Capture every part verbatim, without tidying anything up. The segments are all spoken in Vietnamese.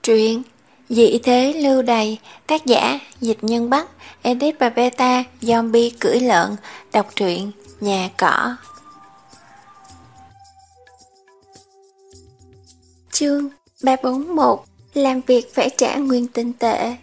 Truyện Dị thế lưu đày, tác giả Dịch Nhân Bắc, edit và beta Zombie cưỡi lợn, đọc truyện Nhà Cỏ. Chương ba bốn một. Làm việc phải trả nguyên tinh tệ.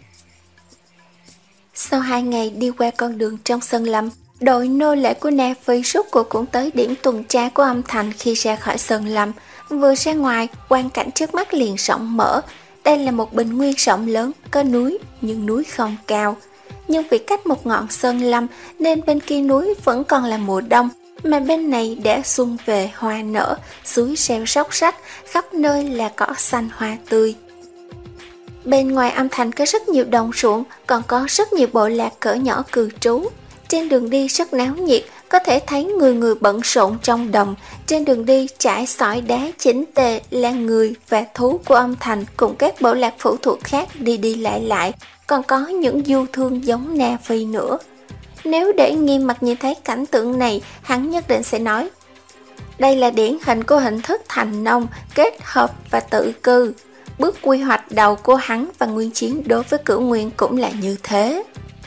Sau hai ngày đi qua con đường trong sân lâm, đội nô lệ của Na Phi rốt cuộc cũng tới điểm tuần tra của âm thành. Khi ra khỏi sân lâm, vừa ra ngoài, quang cảnh trước mắt liền rộng mở. Đây là một bình nguyên rộng lớn, có núi, nhưng núi không cao. Nhưng vì cách một ngọn sơn lâm, nên bên kia núi vẫn còn là mùa đông, mà bên này đã xuân về hoa nở, suối reo róc rách, khắp nơi là cỏ xanh hoa tươi. Bên ngoài âm thành có rất nhiều đồng ruộng, còn có rất nhiều bộ lạc cỡ nhỏ cư trú. Trên đường đi rất náo nhiệt, có thể thấy người người bận rộn trong đồng. Trên đường đi trải sỏi đá chỉnh tề là người và thú của âm thành cùng các bộ lạc phụ thuộc khác đi đi lại lại, còn có những du thương giống Na Phi nữa. Nếu để Nghiêm Mặt nhìn thấy cảnh tượng này, hắn nhất định sẽ nói: đây là điển hình của hình thức thành nông kết hợp và tự cư. Bước quy hoạch đầu của hắn và Nguyên Chiến đối với Cửu Nguyên cũng là như thế.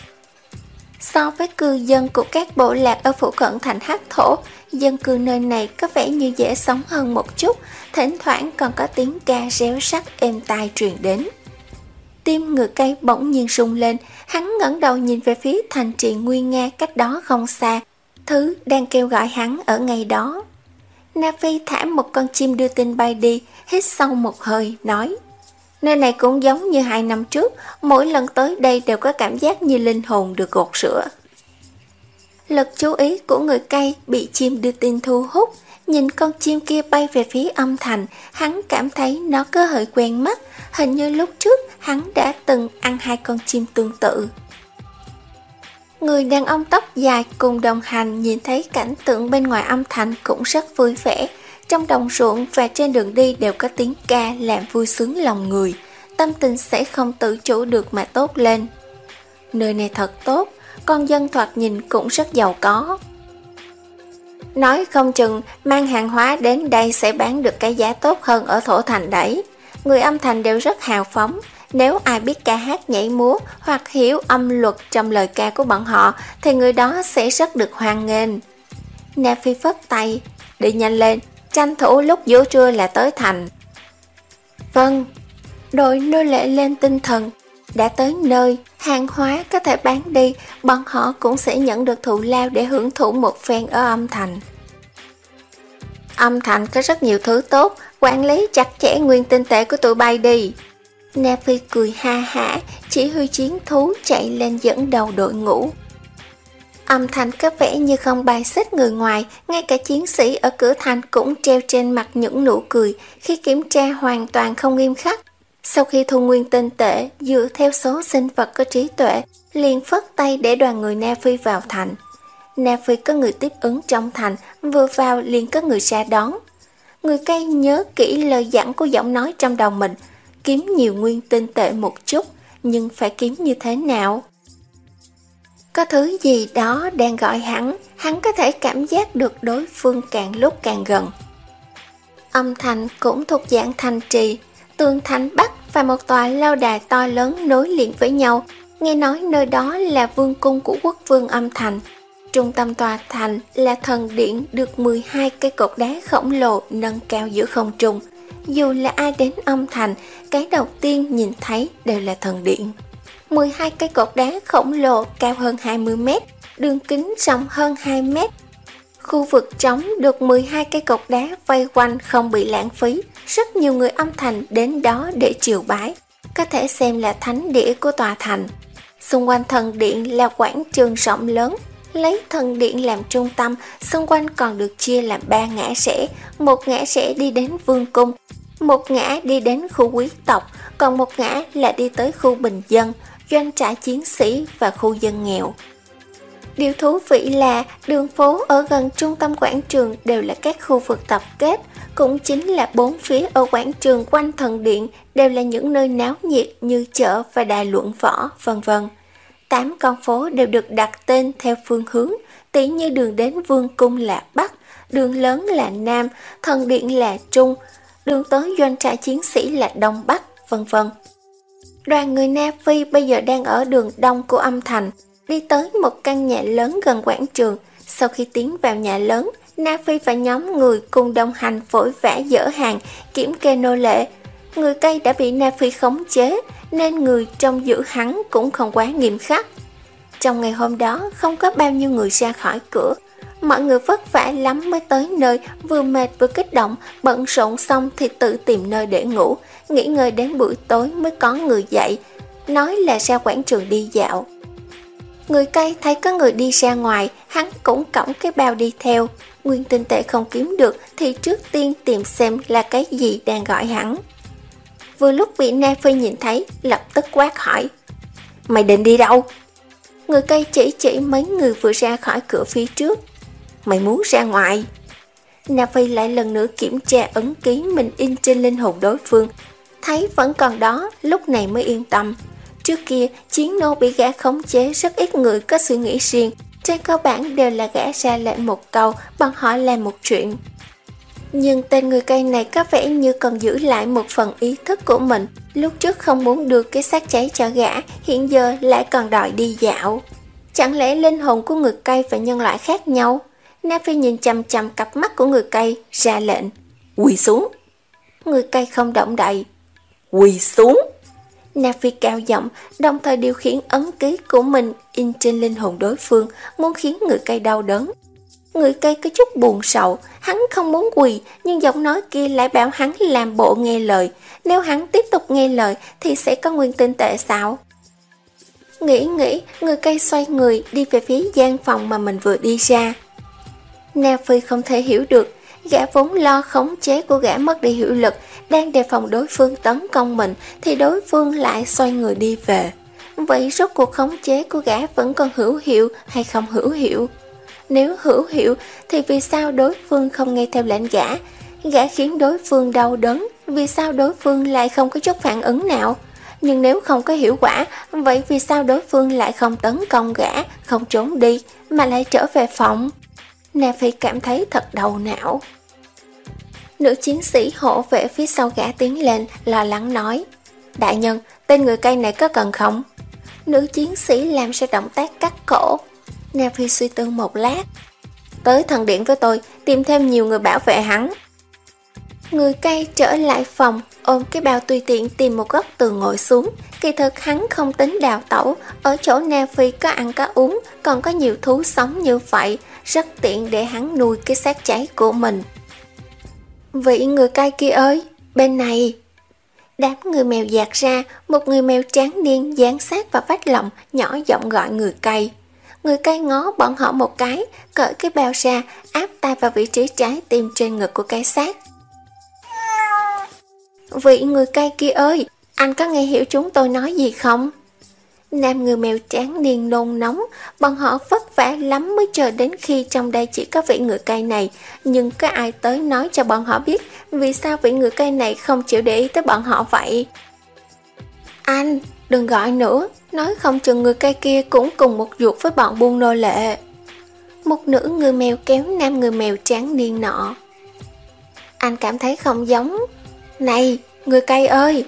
So với cư dân của các bộ lạc ở phụ cận thành Hắc Thổ, dân cư nơi này có vẻ như dễ sống hơn một chút, thỉnh thoảng còn có tiếng ca réo rắt êm tai truyền đến. Tim người cây bỗng nhiên rung lên, hắn ngẩng đầu nhìn về phía thành trì nguy nga cách đó không xa, thứ đang kêu gọi hắn ở ngay đó. Na Phi thả một con chim đưa tin bay đi, hít sâu một hơi, nói: nơi này cũng giống như hai năm trước, mỗi lần tới đây đều có cảm giác như linh hồn được gột rửa. Lực chú ý của người cây bị chim đưa tin thu hút, nhìn con chim kia bay về phía âm thành, hắn cảm thấy nó có hơi quen mắt, hình như lúc trước hắn đã từng ăn hai con chim tương tự. Người đàn ông tóc dài cùng đồng hành nhìn thấy cảnh tượng bên ngoài âm thành cũng rất vui vẻ. Trong đồng ruộng và trên đường đi đều có tiếng ca làm vui sướng lòng người, tâm tình sẽ không tự chủ được mà tốt lên. Nơi này thật tốt, con dân thoạt nhìn cũng rất giàu có. Nói không chừng mang hàng hóa đến đây sẽ bán được cái giá tốt hơn ở thổ thành đấy. Người âm thành đều rất hào phóng, nếu ai biết ca hát nhảy múa hoặc hiểu âm luật trong lời ca của bọn họ thì người đó sẽ rất được hoan nghênh. Na Phi phất tay: đi nhanh lên, tranh thủ lúc giữa trưa là tới thành. Vâng. Đội nô lệ lên tinh thần. Đã tới nơi, hàng hóa có thể bán đi, bọn họ cũng sẽ nhận được thù lao để hưởng thụ một phen ở âm thành. Âm thành có rất nhiều thứ tốt, quản lý chặt chẽ nguyên tinh tệ của tụi bay đi. Na Phi cười ha hả, chỉ huy chiến thú chạy lên dẫn đầu đội ngũ. Âm thành có vẻ như không bài xích người ngoài, ngay cả chiến sĩ ở cửa thành cũng treo trên mặt những nụ cười khi kiểm tra hoàn toàn không nghiêm khắc. Sau khi thu nguyên tinh tệ, dựa theo số sinh vật có trí tuệ, liền phất tay để đoàn người Na Phi vào thành. Na Phi có người tiếp ứng trong thành, vừa vào liền có người ra đón. Người cây nhớ kỹ lời dặn của giọng nói trong đầu mình: kiếm nhiều nguyên tinh tệ một chút, nhưng phải kiếm như thế nào? Có thứ gì đó đang gọi hắn, hắn có thể cảm giác được đối phương càng lúc càng gần. Âm thành cũng thuộc dạng thành trì, tường thành bắc và một tòa lâu đài to lớn nối liền với nhau. Nghe nói nơi đó là vương cung của quốc vương âm thành. Trung tâm tòa thành là thần điện được mười hai cây cột đá khổng lồ nâng cao giữa không trung. Dù là ai đến âm thành, cái đầu tiên nhìn thấy đều là thần điện. mười hai cây cột đá khổng lồ cao hơn hai mươi mét, đường kính rộng hơn hai mét. Khu vực trống được mười hai cây cột đá vây quanh không bị lãng phí. Rất nhiều người âm thành đến đó để triều bái, có thể xem là thánh địa của tòa thành. Xung quanh thần điện là quảng trường rộng lớn, lấy thần điện làm trung tâm, xung quanh còn được chia làm ba ngã rẽ. Một ngã rẽ đi đến vương cung, một ngã đi đến khu quý tộc, còn một ngã là đi tới khu bình dân, doanh trại chiến sĩ và khu dân nghèo. Điều thú vị là đường phố ở gần trung tâm quảng trường đều là các khu vực tập kết, cũng chính là bốn phía ở quảng trường quanh thần điện đều là những nơi náo nhiệt như chợ và đài luận võ, vân vân. Tám con phố đều được đặt tên theo phương hướng, tỉ như đường đến vương cung là Bắc, đường lớn là Nam, thần điện là Trung, đường tới doanh trại chiến sĩ là Đông Bắc, vân vân. Đoàn người Na Phi bây giờ đang ở đường đông của âm thành, đi tới một căn nhà lớn gần quảng trường. Sau khi tiến vào nhà lớn, Na Phi và nhóm người cùng đồng hành vội vã dỡ hàng, kiểm kê nô lệ. Người Cây đã bị Na Phi khống chế, nên người trông giữ hắn cũng không quá nghiêm khắc. Trong ngày hôm đó, không có bao nhiêu người ra khỏi cửa. Mọi người vất vả lắm mới tới nơi, vừa mệt vừa kích động, bận rộn xong thì tự tìm nơi để ngủ, nghỉ ngơi đến buổi tối mới có người dậy, nói là ra quảng trường đi dạo. Người Cây thấy có người đi ra ngoài, hắn cũng cõng cái bao đi theo. Nguyên tinh tệ không kiếm được thì trước tiên tìm xem là cái gì đang gọi hắn. Vừa lúc bị Na Phi nhìn thấy, lập tức quát hỏi: "Mày định đi đâu?" Người Cây chỉ chỉ mấy người vừa ra khỏi cửa phía trước: "Mày muốn ra ngoài?" Na Phi lại lần nữa kiểm tra ấn ký mình in trên linh hồn đối phương, thấy vẫn còn đó, lúc này mới yên tâm. Trước kia, chiến nô bị gã khống chế, rất ít người có suy nghĩ riêng, trên cơ bản đều là gã ra lệnh một câu, bọn họ làm một chuyện. Nhưng tên người Cây này có vẻ như còn giữ lại một phần ý thức của mình, lúc trước không muốn đưa cái xác cháy cho gã, hiện giờ lại còn đòi đi dạo. Chẳng lẽ linh hồn của người Cây và nhân loại khác nhau? Na Phi nhìn chằm chằm cặp mắt của người Cây, ra lệnh: "Quỳ xuống." Người Cây không động đậy. "Quỳ xuống." Na Phi cao giọng, đồng thời điều khiển ấn ký của mình in trên linh hồn đối phương, muốn khiến người Cây đau đớn. Người Cây có chút buồn sầu, hắn không muốn quỳ, nhưng giọng nói kia lại bảo hắn làm bộ nghe lời. Nếu hắn tiếp tục nghe lời thì sẽ có nguyên tinh tệ sao? Nghĩ nghĩ, người Cây xoay người đi về phía gian phòng mà mình vừa đi ra. Na Phi không thể hiểu được, gã vốn lo khống chế của gã mất đi hiệu lực, đang đề phòng đối phương tấn công mình thì đối phương lại xoay người đi về. Vậy rốt cuộc khống chế của gã vẫn còn hữu hiệu hay không hữu hiệu? Nếu hữu hiệu thì vì sao đối phương không nghe theo lệnh gã? Gã khiến đối phương đau đớn, vì sao đối phương lại không có chút phản ứng nào? Nhưng nếu không có hiệu quả, vậy vì sao đối phương lại không tấn công gã, không trốn đi, mà lại trở về phòng? Na Phi cảm thấy thật đầu não. Nữ chiến sĩ hộ vệ phía sau gã tiến lên, lo lắng nói: "Đại nhân, tên người Cây này có cần không?" Nữ chiến sĩ làm ra động tác cắt cổ. Na Phi suy tư một lát: "Tới thần điện với tôi, tìm thêm nhiều người bảo vệ hắn." Người Cây trở lại phòng, ôm cái bao tùy tiện tìm một góc tường ngồi xuống. Kỳ thực hắn không tính đào tẩu, ở chỗ Na Phi có ăn có uống, còn có nhiều thú sống như vậy, rất tiện để hắn nuôi cái xác cháy của mình. "Vị người Cây kia ơi, bên này!" Đám người mèo dạt ra, một người mèo tráng niên dán sát vào vách lồng, nhỏ giọng gọi người Cây. Người Cây ngó bọn họ một cái, cởi cái bao ra, áp tay vào vị trí trái tim trên ngực của cái xác. "Vị người Cây kia ơi, anh có nghe hiểu chúng tôi nói gì không?" Nam người mèo tráng niên nôn nóng, bọn họ vất vả lắm mới chờ đến khi trong đây chỉ có vị người Cây này, nhưng có ai tới nói cho bọn họ biết vì sao vị người Cây này không chịu để ý tới bọn họ vậy? "Anh, đừng gọi nữa, nói không chừng người Cây kia cũng cùng một ruột với bọn buôn nô lệ." Một nữ người mèo kéo nam người mèo tráng niên nọ. "Anh cảm thấy không giống. Này, người Cây ơi!"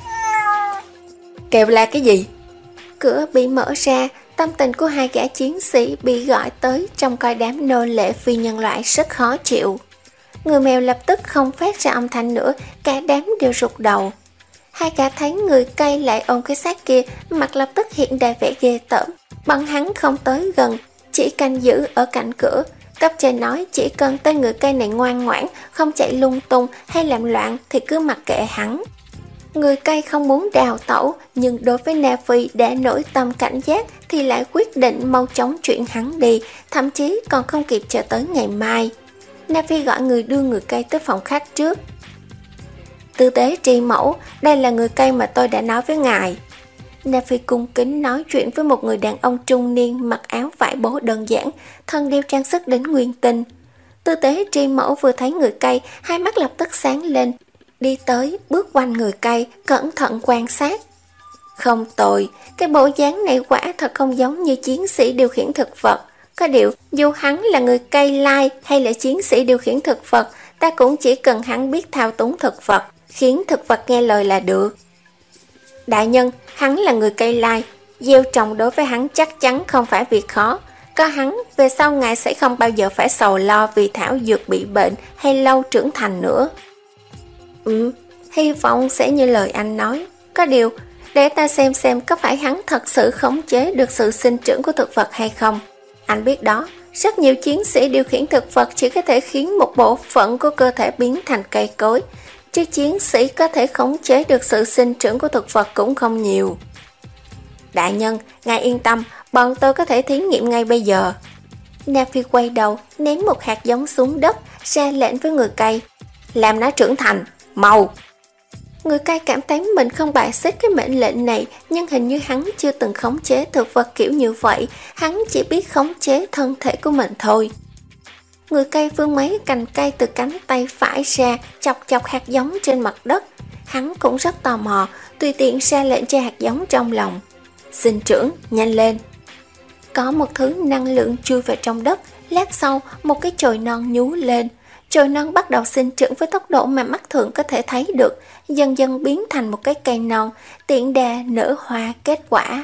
"Kêu la cái gì?" Cửa bị mở ra, tâm tình của hai gã chiến sĩ bị gọi tới trong coi đám nô lệ phi nhân loại rất khó chịu. Người mèo lập tức không phát ra âm thanh nữa, cả đám đều rụt đầu. Hai gã thấy người Cây lại ôm cái xác kia, mặt lập tức hiện đầy vẻ ghê tởm. Bọn hắn không tới gần, chỉ canh giữ ở cạnh cửa. Cấp trên nói chỉ cần tên người Cây này ngoan ngoãn, không chạy lung tung hay làm loạn thì cứ mặc kệ hắn. Người Cây không muốn đào tẩu, nhưng đối với Na Phi đã nổi tâm cảnh giác thì lại quyết định mau chóng chuyển hắn đi, thậm chí còn không kịp chờ tới ngày mai. Na Phi gọi người đưa người Cây tới phòng khách trước. "Tư tế tri mẫu, đây là người Cây mà tôi đã nói với ngài." Na Phi cung kính nói chuyện với một người đàn ông trung niên mặc áo vải bố đơn giản, thân đeo trang sức đến nguyên tinh. Tư tế tri mẫu vừa thấy người Cây, hai mắt lập tức sáng lên, đi tới, bước quanh người Cây, cẩn thận quan sát. Không tồi, cái bộ dáng này quả thật không giống như chiến sĩ điều khiển thực vật. Có điều, dù hắn là người Cây Lai hay là chiến sĩ điều khiển thực vật, ta cũng chỉ cần hắn biết thao túng thực vật, khiến thực vật nghe lời là được. Đại nhân, hắn là người cây lai, gieo trồng đối với hắn chắc chắn không phải việc khó. Có hắn, về sau ngài sẽ không bao giờ phải sầu lo vì thảo dược bị bệnh hay lâu trưởng thành nữa. Ừ, hy vọng sẽ như lời anh nói. Có điều, để ta xem xem có phải hắn thật sự khống chế được sự sinh trưởng của thực vật hay không. Anh biết đó, rất nhiều chiến sĩ điều khiển thực vật chỉ có thể khiến một bộ phận của cơ thể biến thành cây cối, chứ chiến sĩ có thể khống chế được sự sinh trưởng của thực vật cũng không nhiều. Đại nhân, ngài yên tâm, bọn tôi có thể thí nghiệm ngay bây giờ. Nephi quay đầu, ném một hạt giống xuống đất, ra lệnh với người cây. Làm nó trưởng thành, mau! Người cây cảm thấy mình không bài xích cái mệnh lệnh này, nhưng hình như hắn chưa từng khống chế thực vật kiểu như vậy, hắn chỉ biết khống chế thân thể của mình thôi. Người cây vươn mấy cành cây từ cánh tay phải ra, chọc chọc hạt giống trên mặt đất. Hắn cũng rất tò mò, tùy tiện ra lệnh cho hạt giống trong lòng. Sinh trưởng, nhanh lên! Có một thứ năng lượng chui vào trong đất, lát sau một cái chồi non nhú lên. Chồi non bắt đầu sinh trưởng với tốc độ mà mắt thường có thể thấy được, dần dần biến thành một cái cây non, tiện đà nở hoa kết quả.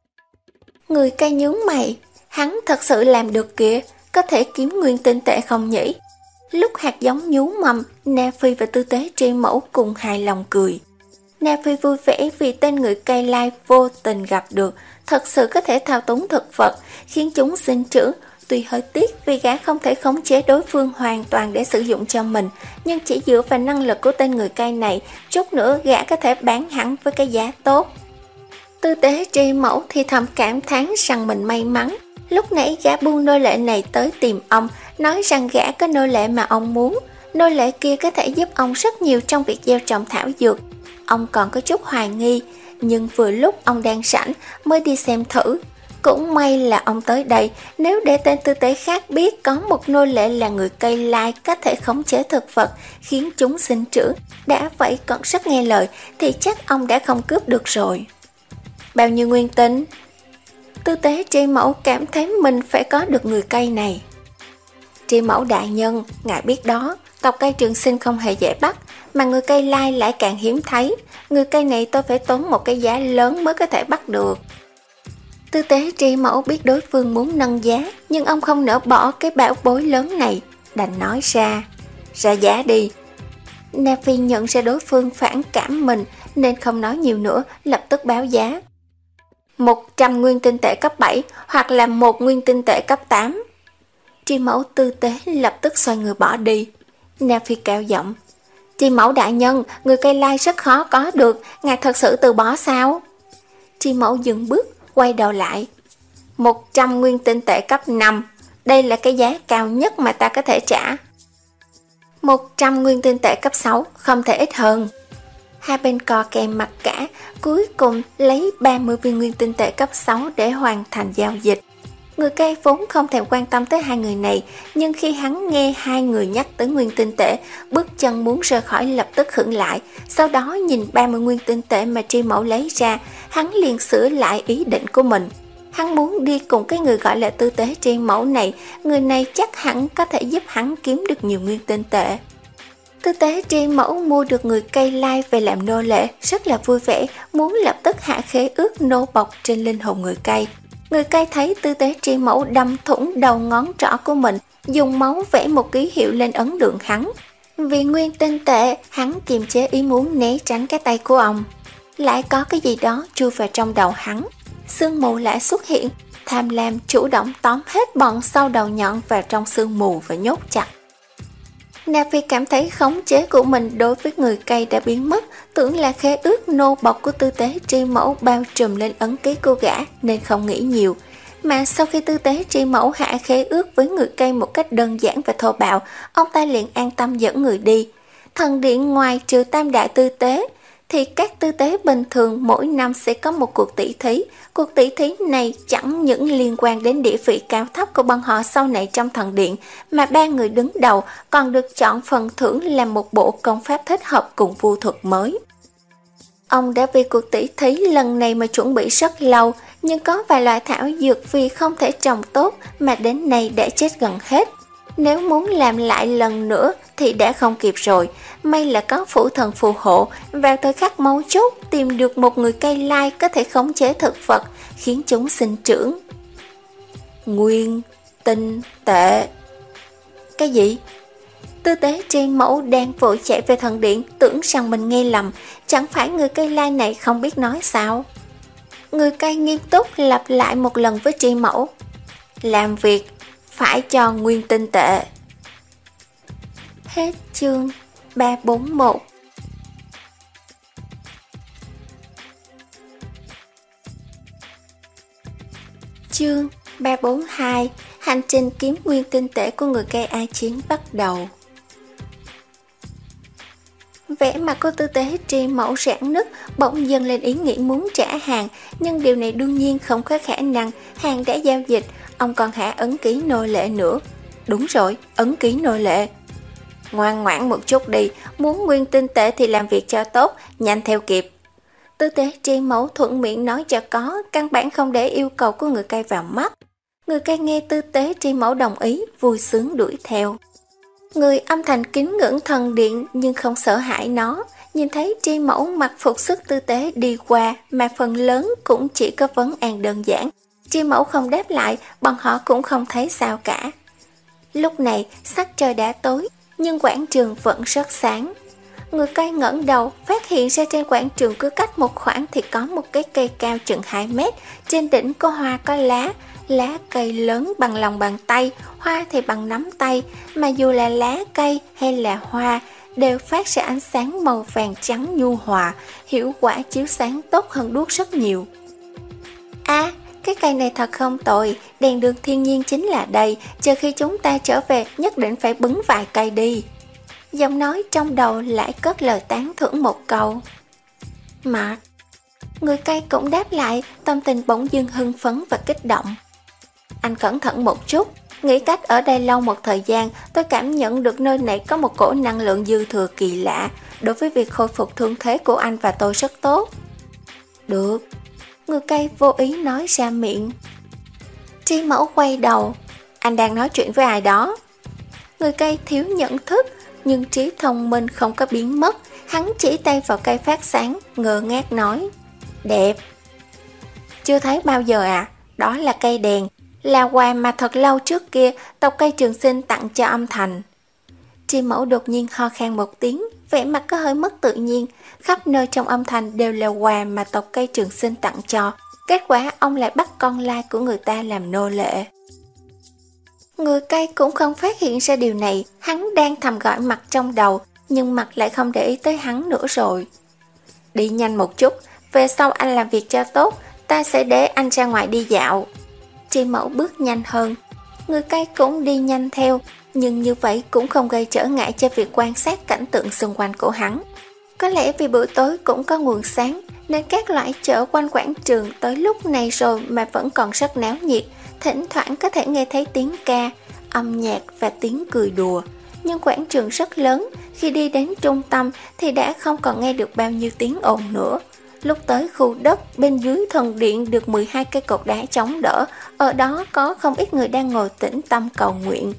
Người cây nhướng mày, hắn thật sự làm được kìa, có thể kiếm nguyên tinh tệ không nhỉ? Lúc hạt giống nhú mầm, Na Phi và Tư Tế Tri Mẫu cùng hài lòng cười. Na Phi vui vẻ vì tên người cây lai vô tình gặp được, thật sự có thể thao túng thực vật, khiến chúng sinh trưởng. Tuy hơi tiếc vì gã không thể khống chế đối phương hoàn toàn để sử dụng cho mình, nhưng chỉ dựa vào năng lực của tên người cây này, chút nữa gã có thể bán hẳn với cái giá tốt. Tư Tế Tri Mẫu thì thầm cảm thán rằng mình may mắn. Lúc nãy gã buôn nô lệ này tới tìm ông, nói rằng gã có nô lệ mà ông muốn. Nô lệ kia có thể giúp ông rất nhiều trong việc gieo trồng thảo dược. Ông còn có chút hoài nghi, nhưng vừa lúc ông đang rảnh mới đi xem thử. Cũng may là ông tới đây, nếu để tên tư tế khác biết có một nô lệ là người cây lai có thể khống chế thực vật, khiến chúng sinh trưởng, đã vậy còn rất nghe lời, thì chắc ông đã không cướp được rồi. Bao nhiêu nguyên tinh? Tư tế Tri Mẫu cảm thấy mình phải có được người cây này. Tri Mẫu đại nhân, ngài biết đó, tộc cây trường sinh không hề dễ bắt, mà người cây lai lại càng hiếm thấy. Người cây này tôi phải tốn một cái giá lớn mới có thể bắt được. Tư tế Tri Mẫu biết đối phương muốn nâng giá, nhưng ông không nỡ bỏ cái bảo bối lớn này, đành nói ra. Ra giá đi. Na Phi nhận ra đối phương phản cảm mình nên không nói nhiều nữa, lập tức báo giá. Một trăm nguyên tinh tệ cấp bảy hoặc là một nguyên tinh tệ cấp tám. Tri Mẫu tư tế lập tức xoay người bỏ đi. Na Phi cao giọng. Tri Mẫu đại nhân, người cây lai rất khó có được, ngài thật sự từ bỏ sao? Tri Mẫu dừng bước, quay đầu lại. Một trăm nguyên tinh tệ cấp năm, đây là cái giá cao nhất mà ta có thể trả. Một trăm nguyên tinh tệ cấp sáu, không thể ít hơn. Hai bên co kèm mặt cả, cuối cùng lấy ba mươi viên nguyên tinh tệ cấp sáu để hoàn thành giao dịch. Người cây vốn không thèm quan tâm tới hai người này, nhưng khi hắn nghe hai người nhắc tới nguyên tinh tệ, bước chân muốn rời khỏi lập tức khựng lại. Sau đó nhìn ba mươi nguyên tinh tệ mà Tri Mẫu lấy ra, hắn liền sửa lại ý định của mình. Hắn muốn đi cùng cái người gọi là tư tế Tri Mẫu này, người này chắc hẳn có thể giúp hắn kiếm được nhiều nguyên tinh tệ. Tư tế Tri Mẫu mua được người cây lai về làm nô lệ, rất là vui vẻ, muốn lập tức hạ khế ước nô bộc trên linh hồn người cây. Người cây thấy tư tế Tri Mẫu đâm thủng đầu ngón trỏ của mình, dùng máu vẽ một ký hiệu lên ấn đường hắn. Vì nguyên tinh tệ, hắn kiềm chế ý muốn né tránh cái tay của ông. Lại có cái gì đó chui vào trong đầu hắn. Sương mù lại xuất hiện, tham lam chủ động tóm hết bọn sau đầu nhọn vào trong sương mù và nhốt chặt. Na Phi cảm thấy khống chế của mình đối với người cây đã biến mất, tưởng là khế ước nô bộc của tư tế Tri Mẫu bao trùm lên ấn ký cô gã nên không nghĩ nhiều. Mà sau khi tư tế Tri Mẫu hạ khế ước với người cây một cách đơn giản và thô bạo, ông ta liền an tâm dẫn người đi. Thần điện ngoài trừ tam đại tư tế, thì các tư tế bình thường mỗi năm sẽ có một cuộc tỷ thí. Cuộc tỷ thí này chẳng những liên quan đến địa vị cao thấp của bọn họ sau này trong thần điện, mà ba người đứng đầu còn được chọn phần thưởng là một bộ công pháp thích hợp cùng vu thuật mới. Ông đã vì cuộc tỷ thí lần này mà chuẩn bị rất lâu, nhưng có vài loại thảo dược vì không thể trồng tốt mà đến nay đã chết gần hết. Nếu muốn làm lại lần nữa thì đã không kịp rồi. May là có phủ thần phù hộ, vào thời khắc mấu chốt tìm được một người cây lai có thể khống chế thực vật, khiến chúng sinh trưởng. Nguyên tinh tệ. Cái gì? Tư tế tri mẫu đang vội chạy về thần điện, tưởng rằng mình nghe lầm. Chẳng phải người cây lai này không biết nói sao? Người cây nghiêm túc lặp lại một lần với tri mẫu. Làm việc phải cho nguyên tinh tệ. Hết chương ba bốn mốt. Chương ba bốn hai. Hành trình kiếm nguyên tinh tệ của người cây A Chiến bắt đầu. Vẻ mặt của tư tế tri mẫu rạn nứt, bỗng dâng lên ý nghĩ muốn trả hàng, nhưng điều này đương nhiên không có khả năng. Hàng đã giao dịch, ông còn hạ ấn ký nô lệ nữa. Đúng rồi, ấn ký nô lệ. Ngoan ngoãn một chút đi, muốn nguyên tinh tệ thì làm việc cho tốt, nhanh theo kịp. Tư tế tri mẫu thuận miệng nói cho có, căn bản không để yêu cầu của người cây vào mắt. Người cây nghe tư tế tri mẫu đồng ý, vui sướng đuổi theo. Người âm thanh kính ngưỡng thần điện nhưng không sợ hãi nó. Nhìn thấy tri mẫu mặc phục sức tư tế đi qua, mà phần lớn cũng chỉ có vấn an đơn giản. Tri mẫu không đáp lại, bọn họ cũng không thấy sao cả. Lúc này sắc trời đã tối, nhưng quảng trường vẫn rất sáng. Người cây ngẩng đầu, phát hiện ra trên quảng trường cứ cách một khoảng thì có một cái cây cao chừng hai mét, trên đỉnh có hoa có lá. Lá cây lớn bằng lòng bàn tay, hoa thì bằng nắm tay, mà dù là lá cây hay là hoa đều phát ra ánh sáng màu vàng trắng nhu hòa, hiệu quả chiếu sáng tốt hơn đuốc rất nhiều. À, cái cây này thật không tồi, đèn đường thiên nhiên chính là đây, chờ khi chúng ta trở về nhất định phải bứng vài cây đi. Giọng nói trong đầu lại cất lời tán thưởng một câu. Mà người cây cũng đáp lại, tâm tình bỗng dưng hưng phấn và kích động. Anh cẩn thận một chút, nghĩ cách ở đây lâu một thời gian, tôi cảm nhận được nơi này có một cổ năng lượng dư thừa kỳ lạ, đối với việc khôi phục thương thế của anh và tôi rất tốt. Được, người cây vô ý nói ra miệng. Tri mẫu quay đầu, anh đang nói chuyện với ai đó? Người cây thiếu nhận thức, nhưng trí thông minh không có biến mất, hắn chỉ tay vào cây phát sáng, ngơ ngác nói. Đẹp. Chưa thấy bao giờ à? Đó là cây đèn, là quà mà thật lâu trước kia tộc cây trường sinh tặng cho âm thành. Tri mẫu đột nhiên ho khan một tiếng, vẻ mặt có hơi mất tự nhiên. Khắp nơi trong âm thành đều là quà mà tộc cây trường sinh tặng cho, kết quả ông lại bắt con lai của người ta làm nô lệ. Người cây cũng không phát hiện ra điều này, hắn đang thầm gọi mặt trong đầu, nhưng mặt lại không để ý tới hắn nữa rồi. Đi nhanh một chút, về sau anh làm việc cho tốt, ta sẽ để anh ra ngoài đi dạo. Tri mẫu bước nhanh hơn, người cây cũng đi nhanh theo, nhưng như vậy cũng không gây trở ngại cho việc quan sát cảnh tượng xung quanh của hắn. Có lẽ vì buổi tối cũng có nguồn sáng, nên các loại chợ quanh quảng trường tới lúc này rồi mà vẫn còn rất náo nhiệt, thỉnh thoảng có thể nghe thấy tiếng ca, âm nhạc và tiếng cười đùa. Nhưng quảng trường rất lớn, khi đi đến trung tâm thì đã không còn nghe được bao nhiêu tiếng ồn nữa. Lúc tới khu đất bên dưới thần điện được mười hai cây cột đá chống đỡ, ở đó có không ít người đang ngồi tĩnh tâm cầu nguyện.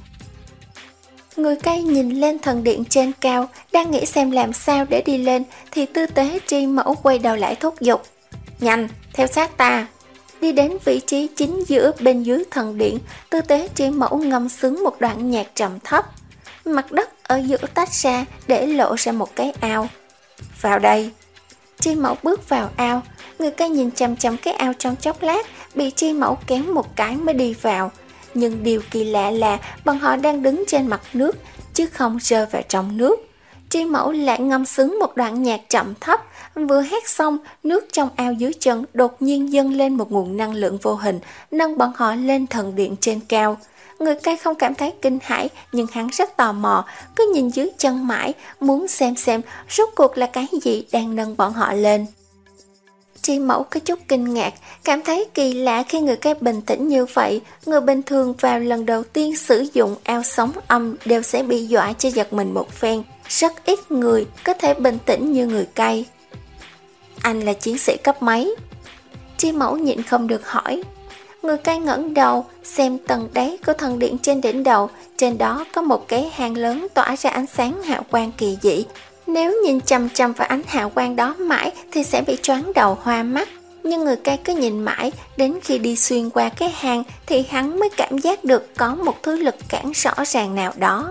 Người cây nhìn lên thần điện trên cao, đang nghĩ xem làm sao để đi lên, thì tư tế tri mẫu quay đầu lại thúc giục. Nhanh, theo sát ta. Đi đến vị trí chính giữa bên dưới thần điện, tư tế tri mẫu ngâm sướng một đoạn nhạc trầm thấp. Mặt đất ở giữa tách ra để lộ ra một cái ao. Vào đây. Tri mẫu bước vào ao, người cây nhìn chằm chằm cái ao trong chốc lát, bị tri mẫu kéo một cái mới đi vào. Nhưng điều kỳ lạ là bọn họ đang đứng trên mặt nước, chứ không rơi vào trong nước. Tri mẫu lại ngâm sướng một đoạn nhạc chậm thấp, vừa hét xong, nước trong ao dưới chân đột nhiên dâng lên một nguồn năng lượng vô hình, nâng bọn họ lên thần điện trên cao. Người cây không cảm thấy kinh hãi, nhưng hắn rất tò mò, cứ nhìn dưới chân mãi, muốn xem xem rốt cuộc là cái gì đang nâng bọn họ lên. Tri mẫu có chút kinh ngạc, cảm thấy kỳ lạ khi người cây bình tĩnh như vậy. Người bình thường vào lần đầu tiên sử dụng ao sóng âm đều sẽ bị dọa cho giật mình một phen. Rất ít người có thể bình tĩnh như người cây. Anh là chiến sĩ cấp mấy? Tri mẫu nhịn không được hỏi. Người cai ngẩng đầu, xem tầng đáy của thần điện trên đỉnh đầu, trên đó có một cái hang lớn tỏa ra ánh sáng hào quang kỳ dị. Nếu nhìn chằm chằm vào ánh hào quang đó mãi thì sẽ bị choáng đầu hoa mắt. Nhưng người cai cứ nhìn mãi, đến khi đi xuyên qua cái hang thì hắn mới cảm giác được có một thứ lực cản rõ ràng nào đó.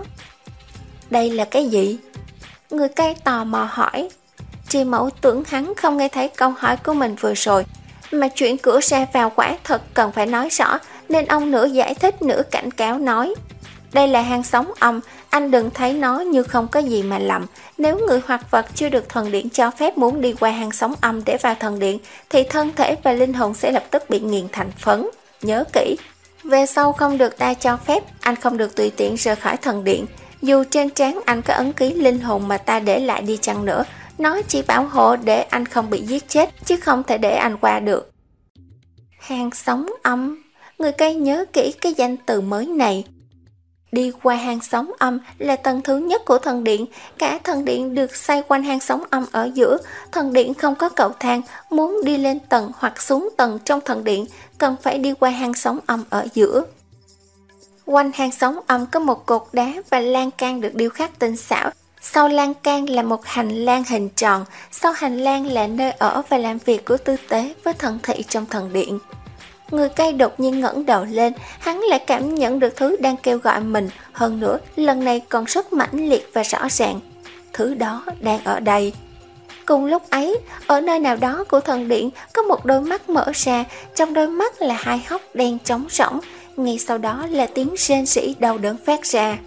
Đây là cái gì? Người cai tò mò hỏi. Tri Mẫu tưởng hắn không nghe thấy câu hỏi của mình vừa rồi, mà chuyện cửa ra vào quả thật cần phải nói rõ, nên ông nửa giải thích nửa cảnh cáo nói. Đây là hang sống âm, anh đừng thấy nó như không có gì mà lầm. Nếu người hoặc vật chưa được thần điện cho phép muốn đi qua hang sống âm để vào thần điện, thì thân thể và linh hồn sẽ lập tức bị nghiền thành phấn. Nhớ kỹ, về sau không được ta cho phép, anh không được tùy tiện rời khỏi thần điện. Dù trên trán anh có ấn ký linh hồn mà ta để lại đi chăng nữa, nó chỉ bảo hộ để anh không bị giết chết, chứ không thể để anh qua được. Hang sống âm, người cai nhớ kỹ cái danh từ mới này. Đi qua hang sống âm là tầng thứ nhất của thần điện, cả thần điện được xoay quanh hang sống âm ở giữa. Thần điện không có cầu thang, muốn đi lên tầng hoặc xuống tầng trong thần điện cần phải đi qua hang sống âm ở giữa. Quanh hang sống âm có một cột đá và lan can được điêu khắc tinh xảo. Sau lan can là một hành lang hình tròn, sau hành lang là nơi ở và làm việc của tư tế với thần thị trong thần điện. Người cai đột nhiên ngẩng đầu lên, hắn lại cảm nhận được thứ đang kêu gọi mình, hơn nữa lần này còn rất mãnh liệt và rõ ràng. Thứ đó đang ở đây. Cùng lúc ấy, ở nơi nào đó của thần điện có một đôi mắt mở ra, trong đôi mắt là hai hốc đen trống rỗng, ngay sau đó là tiếng rên rỉ đau đớn phát ra.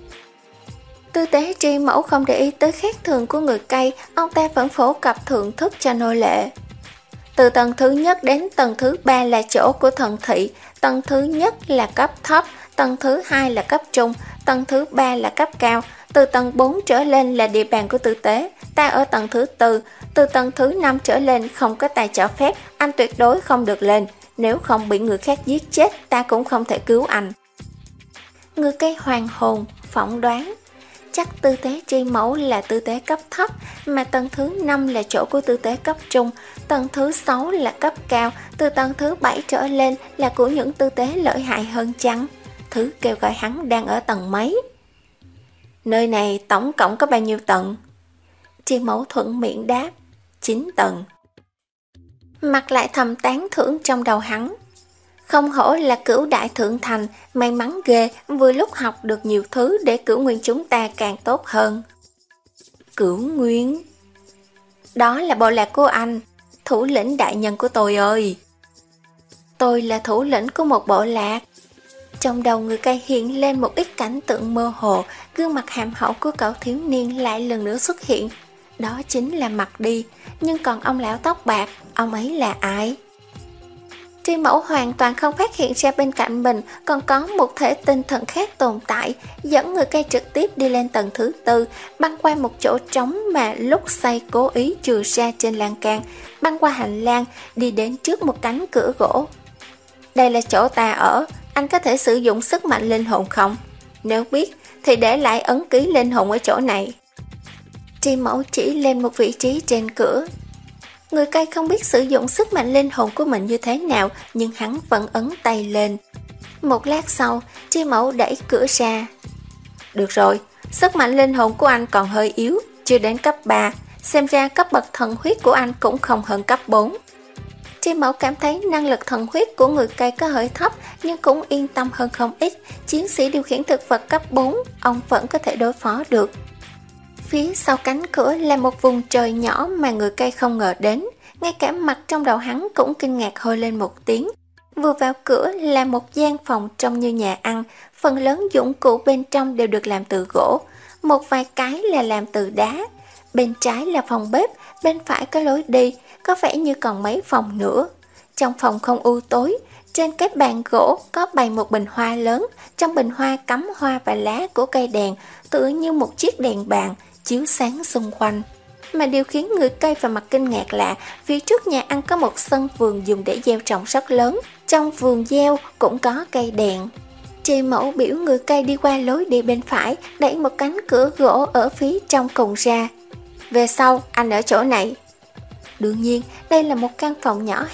Tư tế Tri Mẫu không để ý tới khác thường của người cai, ông ta vẫn phổ cập thưởng thức cho nô lệ. Từ tầng thứ nhất đến tầng thứ ba là chỗ của thần thị, tầng thứ nhất là cấp thấp, tầng thứ hai là cấp trung, tầng thứ ba là cấp cao, từ tầng bốn trở lên là địa bàn của tư tế, ta ở tầng thứ tư, từ tầng thứ năm trở lên không có tài cho phép, anh tuyệt đối không được lên, nếu không bị người khác giết chết ta cũng không thể cứu anh. Người cai hoàng hồn, phỏng đoán. Chắc tư tế Tri Mẫu là tư tế cấp thấp, mà tầng thứ năm là chỗ của tư tế cấp trung, tầng thứ sáu là cấp cao, từ tầng thứ bảy trở lên là của những tư tế lợi hại hơn chăng? Thứ kêu gọi hắn đang ở tầng mấy? Nơi này tổng cộng có bao nhiêu tầng? Tri Mẫu thuận miệng đáp, chín tầng. Mặt lại thầm tán thưởng trong đầu hắn. Không hổ là Cửu đại thượng thành, may mắn ghê, vừa lúc học được nhiều thứ để Cửu Nguyên chúng ta càng tốt hơn. Cửu Nguyên? Đó là bộ lạc của anh, thủ lĩnh đại nhân của tôi ơi. Tôi là thủ lĩnh của một bộ lạc. Trong đầu người cai hiện lên một ít cảnh tượng mơ hồ, gương mặt hàm hậu của cậu thiếu niên lại lần nữa xuất hiện. Đó chính là Mặt Đi, nhưng còn ông lão tóc bạc, ông ấy là ai? Tri Mẫu hoàn toàn không phát hiện ra bên cạnh mình còn có một thể tinh thần khác tồn tại, dẫn người cai trực tiếp đi lên tầng thứ tư, băng qua một chỗ trống mà lúc xây cố ý chừa ra trên lan can, băng qua hành lang, đi đến trước một cánh cửa gỗ. Đây là chỗ ta ở, anh có thể sử dụng sức mạnh linh hồn không? Nếu biết thì để lại ấn ký linh hồn ở chỗ này. Tri Mẫu chỉ lên một vị trí trên cửa. Người cai không biết sử dụng sức mạnh linh hồn của mình như thế nào, nhưng hắn vẫn ấn tay lên. Một lát sau, Tri Mẫu đẩy cửa ra. Được rồi, sức mạnh linh hồn của anh còn hơi yếu, chưa đến cấp ba, xem ra cấp bậc thần huyết của anh cũng không hơn cấp bốn. Tri Mẫu cảm thấy năng lực thần huyết của người cai có hơi thấp, nhưng cũng yên tâm hơn không ít. Chiến sĩ điều khiển thực vật cấp bốn, ông vẫn có thể đối phó được. Phía sau cánh cửa là một vùng trời nhỏ mà người cai không ngờ đến, ngay cả mặt trong đầu hắn cũng kinh ngạc hôi lên một tiếng. Vừa vào cửa là một gian phòng trông như nhà ăn, phần lớn dụng cụ bên trong đều được làm từ gỗ, một vài cái là làm từ đá. Bên trái là phòng bếp, bên phải có lối đi, có vẻ như còn mấy phòng nữa. Trong phòng không u tối, trên cái bàn gỗ có bày một bình hoa lớn, trong bình hoa cắm hoa và lá của cây đèn, tựa như một chiếc đèn bàn, chiếu sáng xung quanh. Mà điều khiến người cai và mặt kinh ngạc là phía trước nhà ăn có một sân vườn dùng để gieo trồng rất lớn, trong vườn gieo cũng có cây đèn. Tri Mẫu biểu người cai đi qua lối đi bên phải, đẩy một cánh cửa gỗ ở phía trong cùng ra. Về sau, anh ở chỗ này. Đương nhiên, đây là một căn phòng nhỏ hẹp,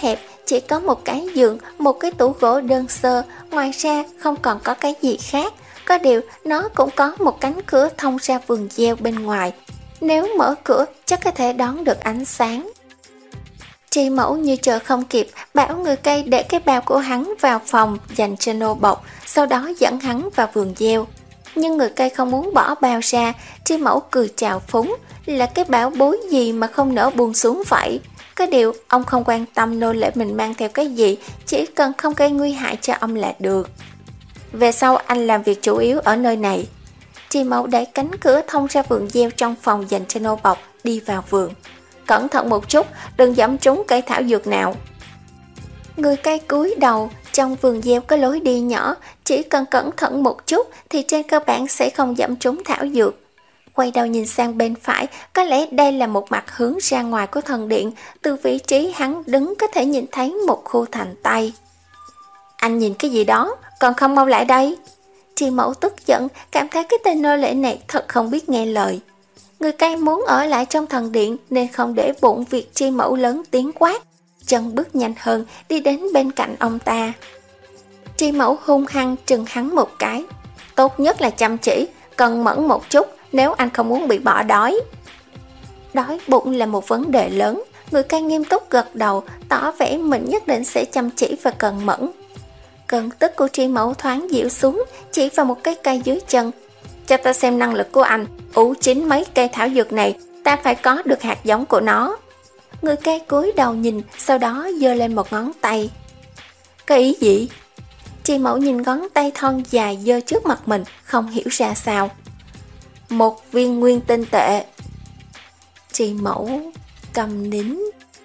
Chỉ có một cái giường, một cái tủ gỗ đơn sơ, ngoài ra không còn có cái gì khác. Có điều nó cũng có một cánh cửa thông ra vườn gieo bên ngoài. Nếu mở cửa chắc có thể đón được ánh sáng. Tri Mẫu như chờ không kịp, bảo người cây để cái bao của hắn vào phòng dành cho nô bộc, sau đó dẫn hắn vào vườn gieo. Nhưng người cây không muốn bỏ bao ra. Tri Mẫu cười chào phúng, là cái bảo bối gì mà không nỡ buông xuống vậy. Có điều ông không quan tâm nô lệ mình mang theo cái gì, chỉ cần không gây nguy hại cho ông là được. Về sau anh làm việc chủ yếu ở nơi này. Tri Mẫu đẩy cánh cửa thông ra vườn gieo trong phòng dành cho nô bộc, đi vào vườn. Cẩn thận một chút, đừng dẫm trúng cây thảo dược nào. Người cây cúi đầu, trong vườn gieo có lối đi nhỏ, chỉ cần cẩn thận một chút thì trên cơ bản sẽ không dẫm trúng thảo dược. Quay đầu nhìn sang bên phải, có lẽ đây là một mặt hướng ra ngoài của thần điện, từ vị trí hắn đứng có thể nhìn thấy một khu thành Tây. Anh nhìn cái gì đó, còn không mau lại đây. Tri Mẫu tức giận, cảm thấy cái tên nô lệ này thật không biết nghe lời. Người cây muốn ở lại trong thần điện nên không để bụng việc Tri Mẫu lớn tiếng quát, chân bước nhanh hơn đi đến bên cạnh ông ta. Tri Mẫu hung hăng trừng hắn một cái. Tốt nhất là chăm chỉ, cần mẫn một chút nếu anh không muốn bị bỏ đói. Đói bụng là một vấn đề lớn. Người cây nghiêm túc gật đầu, tỏ vẻ mình nhất định sẽ chăm chỉ và cần mẫn. Cơn tức của Tri Mẫu thoáng dịu xuống, chỉ vào một cái cây dưới chân. Cho ta xem năng lực của anh, ủ chín mấy cây thảo dược này, ta phải có được hạt giống của nó. Người cây cúi đầu nhìn, sau đó giơ lên một ngón tay. Cái ý gì? Tri Mẫu nhìn ngón tay thon dài giơ trước mặt mình, không hiểu ra sao. Một viên nguyên tinh tệ. Tri Mẫu cầm nín.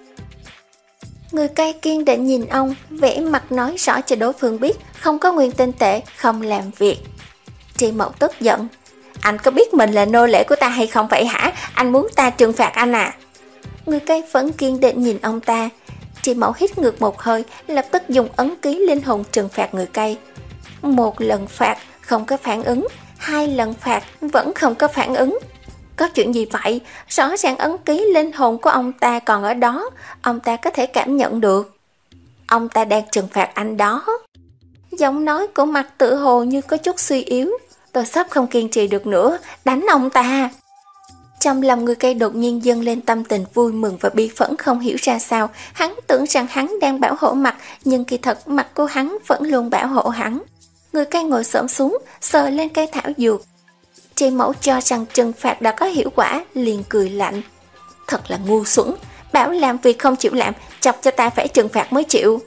Người cây kiên định nhìn ông, vẽ mặt nói rõ cho đối phương biết không có nguyên tinh tệ, không làm việc. Tri Mẫu tức giận. Anh có biết mình là nô lệ của ta hay không vậy hả? Anh muốn ta trừng phạt anh à? Người cây vẫn kiên định nhìn ông ta. Tri Mẫu hít ngược một hơi, lập tức dùng ấn ký linh hồn trừng phạt người cây. Một lần phạt không có phản ứng, hai lần phạt vẫn không có phản ứng. Có chuyện gì vậy? Rõ ràng ấn ký linh hồn của ông ta còn ở đó, ông ta có thể cảm nhận được. Ông ta đang trừng phạt anh đó. Giọng nói của mặt tự hồ như có chút suy yếu. Tôi sắp không kiên trì được nữa, đánh ông ta. Trong lòng người cây đột nhiên dâng lên tâm tình vui mừng và bi phẫn không hiểu ra sao. Hắn tưởng rằng hắn đang bảo hộ mặt, nhưng kỳ thật mặt của hắn vẫn luôn bảo hộ hắn. Người cây ngồi xổm xuống, sờ lên cây thảo dược. Tri Mẫu cho rằng trừng phạt đã có hiệu quả, liền cười lạnh. Thật là ngu xuẩn, bảo làm việc không chịu làm, chọc cho ta phải trừng phạt mới chịu.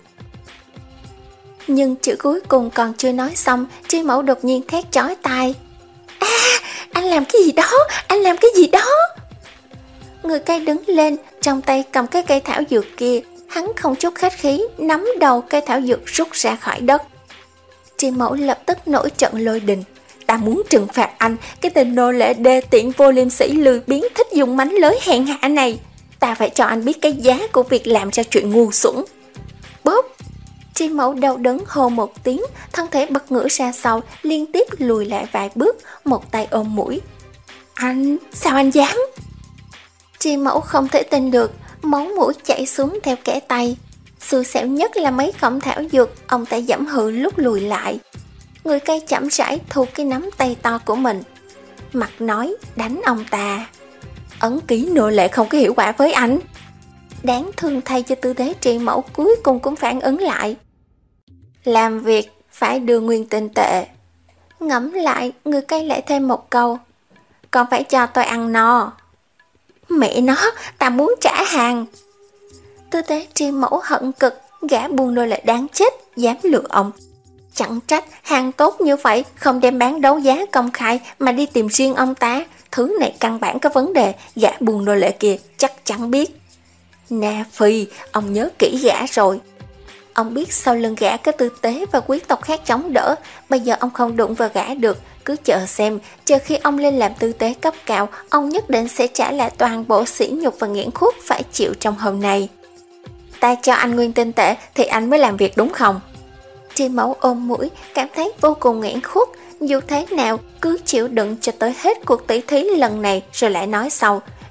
Nhưng chữ cuối cùng còn chưa nói xong, Tri Mẫu đột nhiên thét chói tai. À, anh làm cái gì đó, anh làm cái gì đó. Người cây đứng lên, trong tay cầm cái cây thảo dược kia, hắn không chút khách khí, nắm đầu cây thảo dược rút ra khỏi đất. Tri Mẫu lập tức nổi trận lôi đình. Ta muốn trừng phạt anh, cái tên nô lệ đê tiện vô liêm sỉ lười biếng thích dùng mánh lới hèn hạ này. Ta phải cho anh biết cái giá của việc làm ra chuyện ngu xuẩn. Bóp! Tri Mẫu đau đớn hô một tiếng, thân thể bật ngửa ra sau, liên tiếp lùi lại vài bước, một tay ôm mũi. Anh, sao anh dám? Tri Mẫu không thể tin được, máu mũi chảy xuống theo kẽ tay. Xui xẻo nhất là mấy cọng thảo dược, ông ta giẫm hự lúc lùi lại. Người cây chậm rãi thu cái nắm tay to của mình. Mặt nói đánh ông ta. Ấn ký nô lệ không có hiệu quả với anh. Đáng thương thay cho tư thế Tri Mẫu cuối cùng cũng phản ứng lại. Làm việc phải đưa nguyên tinh tệ. Ngẫm lại, người cây lại thêm một câu. Còn phải cho tôi ăn no. Mẹ nó, ta muốn trả hàng. Tư thế Tri Mẫu hận cực, gã buôn nô lệ đáng chết, dám lừa ông. Chẳng trách hàng tốt như vậy không đem bán đấu giá công khai mà đi tìm riêng ông ta. Thứ này căn bản có vấn đề, gã buôn nô lệ kia chắc chắn biết. Na Phi, ông nhớ kỹ gã rồi. Ông biết sau lưng gã có tư tế và quý tộc khác chống đỡ. Bây giờ ông không đụng vào gã được, cứ chờ xem. Chờ khi ông lên làm tư tế cấp cao, ông nhất định sẽ trả lại toàn bộ sỉ nhục và nghiện khuất phải chịu trong hôm nay. Ta cho anh nguyên tinh tệ thì anh mới làm việc đúng không? Tri Mẫu ôm mũi, cảm thấy vô cùng nghẹn khuất. Dù thế nào, cứ chịu đựng cho tới hết cuộc tỷ thí lần này rồi lại nói sau.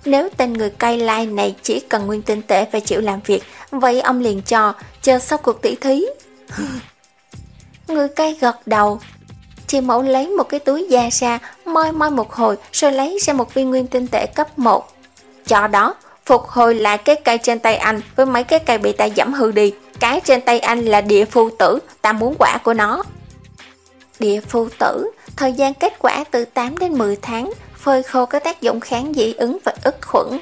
nếu tên người cai lai này chỉ cần nguyên tinh tệ và chịu làm việc, vậy ông liền cho, chờ sau cuộc tỷ thí. Người cai gật đầu. Tri Mẫu lấy một cái túi da ra, moi moi một hồi rồi lấy ra một viên nguyên tinh tệ cấp một. Cho đó, phục hồi lại cái cây trên tay anh với mấy cái cây bị ta giẫm hư đi. Cái trên tay anh là địa phu tử, ta muốn quả của nó. Địa phu tử, thời gian kết quả từ tám đến mười tháng, phơi khô có tác dụng kháng dị ứng và ức khuẩn.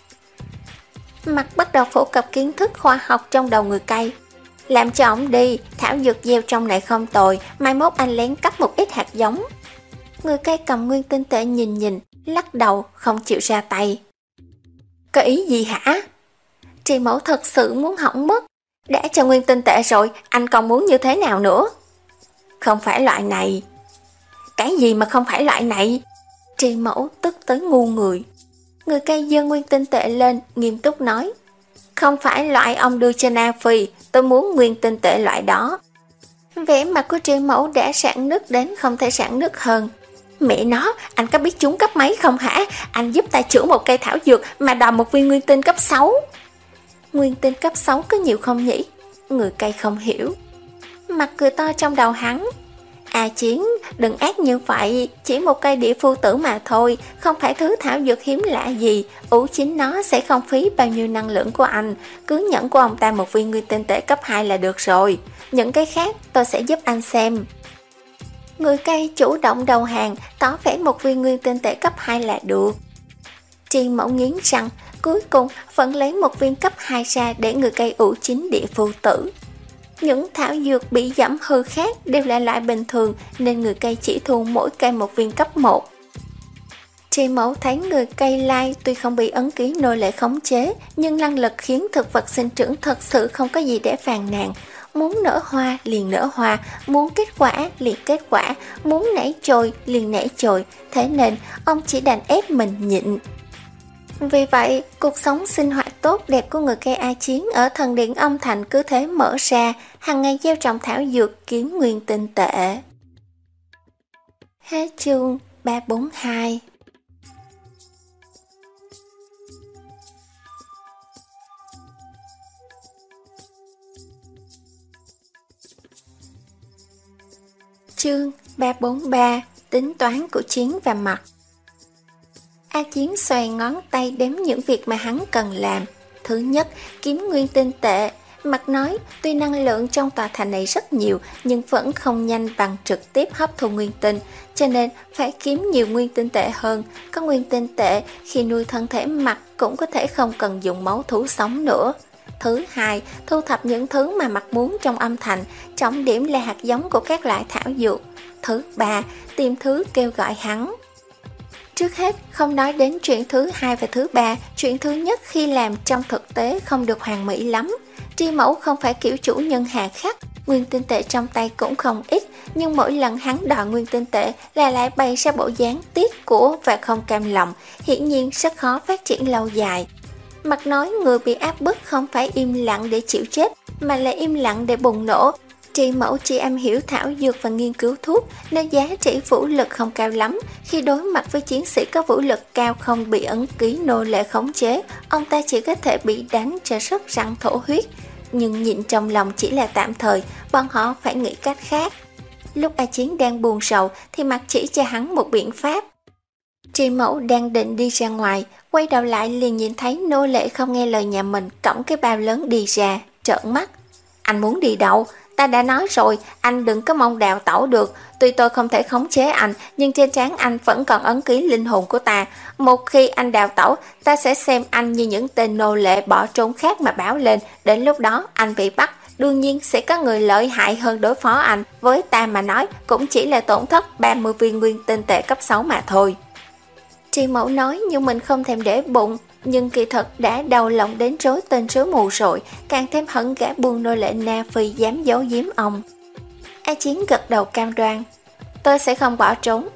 Mặt bắt đầu phổ cập kiến thức khoa học trong đầu người cai. Làm cho ổng đi, thảo dược gieo trong này không tồi, mai mốt anh lén cắt một ít hạt giống. Người cai cầm nguyên tinh tệ nhìn nhìn, lắc đầu, không chịu ra tay. Có ý gì hả? Tri Mẫu thật sự muốn hỏng mất. Đã cho nguyên tinh tệ rồi, anh còn muốn như thế nào nữa? Không phải loại này. Cái gì mà không phải loại này? Tri Mẫu tức tới ngu người. Người cai giơ nguyên tinh tệ lên, nghiêm túc nói. Không phải loại ông đưa cho Na Phi, tôi muốn nguyên tinh tệ loại đó. Vẻ mặt của Tri Mẫu đã rạn nứt đến không thể rạn nứt hơn. Mẹ nó, anh có biết trúng cấp mấy không hả? Anh giúp ta chữa một cây thảo dược mà đòi một viên nguyên tinh cấp sáu. Nguyên tinh cấp sáu có nhiều không nhỉ? Người cai không hiểu. Mặt cười to trong đầu hắn. À Chiến, đừng ác như vậy, chỉ một cây địa phu tử mà thôi, không phải thứ thảo dược hiếm lạ gì, ủ chính nó sẽ không phí bao nhiêu năng lượng của anh, cứ nhận của ông ta một viên nguyên tinh tệ cấp hai là được rồi, những cái khác tôi sẽ giúp anh xem. Người cai chủ động đầu hàng, tỏ vẻ một viên nguyên tinh tệ cấp hai là được. Tri Mẫu nghiến răng, cuối cùng vẫn lấy một viên cấp hai ra để người cai ủ chính địa phu tử. Những thảo dược bị giẫm hư khác đều là loại bình thường nên người cai chỉ thu mỗi cây một viên cấp một. Tri Mẫu thấy người cai lai tuy không bị ấn ký nô lệ khống chế nhưng năng lực khiến thực vật sinh trưởng thật sự không có gì để phàn nàn. Muốn nở hoa liền nở hoa, muốn kết quả liền kết quả, muốn nảy chồi liền nảy chồi, thế nên ông chỉ đành ép mình nhịn. Vì vậy, cuộc sống sinh hoạt tốt đẹp của người cai A Chiến ở thần điện Âm Thành cứ thế mở ra, hàng ngày gieo trồng thảo dược kiếm nguyên tinh tệ. Hết chương ba bốn hai. Chương ba bốn ba. Tính toán của Chiến và Mặt. A Chiến xoay ngón tay đếm những việc mà hắn cần làm. Thứ nhất, kiếm nguyên tinh tệ. Mặt nói, tuy năng lượng trong tòa thành này rất nhiều, nhưng vẫn không nhanh bằng trực tiếp hấp thu nguyên tinh, cho nên phải kiếm nhiều nguyên tinh tệ hơn. Có nguyên tinh tệ, khi nuôi thân thể Mặt cũng có thể không cần dùng máu thú sống nữa. Thứ hai, thu thập những thứ mà Mặt muốn trong âm thành, trọng điểm là hạt giống của các loại thảo dược. Thứ ba, tìm thứ kêu gọi hắn. Trước hết, không nói đến chuyện thứ hai và thứ ba, chuyện thứ nhất khi làm trong thực tế không được hoàn mỹ lắm. Tri Mẫu không phải kiểu chủ nhân hà khắc, nguyên tinh tệ trong tay cũng không ít, nhưng mỗi lần hắn đòi nguyên tinh tệ là lại bày ra bộ dáng tiếc của và không cam lòng, hiển nhiên rất khó phát triển lâu dài. Mặt nói người bị áp bức không phải im lặng để chịu chết, mà là im lặng để bùng nổ. Tri Mẫu chỉ am hiểu thảo dược và nghiên cứu thuốc nên giá trị vũ lực không cao lắm. Khi đối mặt với chiến sĩ có vũ lực cao không bị ấn ký nô lệ khống chế, ông ta chỉ có thể bị đánh cho rất răng thổ huyết. Nhưng nhịn trong lòng chỉ là tạm thời, bọn họ phải nghĩ cách khác. Lúc A Chiến đang buồn sầu thì Mặt chỉ cho hắn một biện pháp. Tri Mẫu đang định đi ra ngoài, quay đầu lại liền nhìn thấy nô lệ không nghe lời nhà mình cõng cái bao lớn đi ra, trợn mắt. Anh muốn đi đâu? Ta đã nói rồi, anh đừng có mong đào tẩu được. Tuy tôi không thể khống chế anh, nhưng trên trán anh vẫn còn ấn ký linh hồn của ta. Một khi anh đào tẩu, ta sẽ xem anh như những tên nô lệ bỏ trốn khác mà báo lên. Đến lúc đó anh bị bắt, đương nhiên sẽ có người lợi hại hơn đối phó anh. Với ta mà nói, cũng chỉ là tổn thất ba mươi viên nguyên tinh tệ cấp sáu mà thôi. Tri Mẫu nói nhưng mình không thèm để bụng, nhưng kỳ thật đã đau lòng đến rối tên rối mù rồi, càng thêm hận gã buôn nô lệ Na Phi dám giấu giếm ông. A Chiến gật đầu cam đoan, tôi sẽ không bỏ trốn.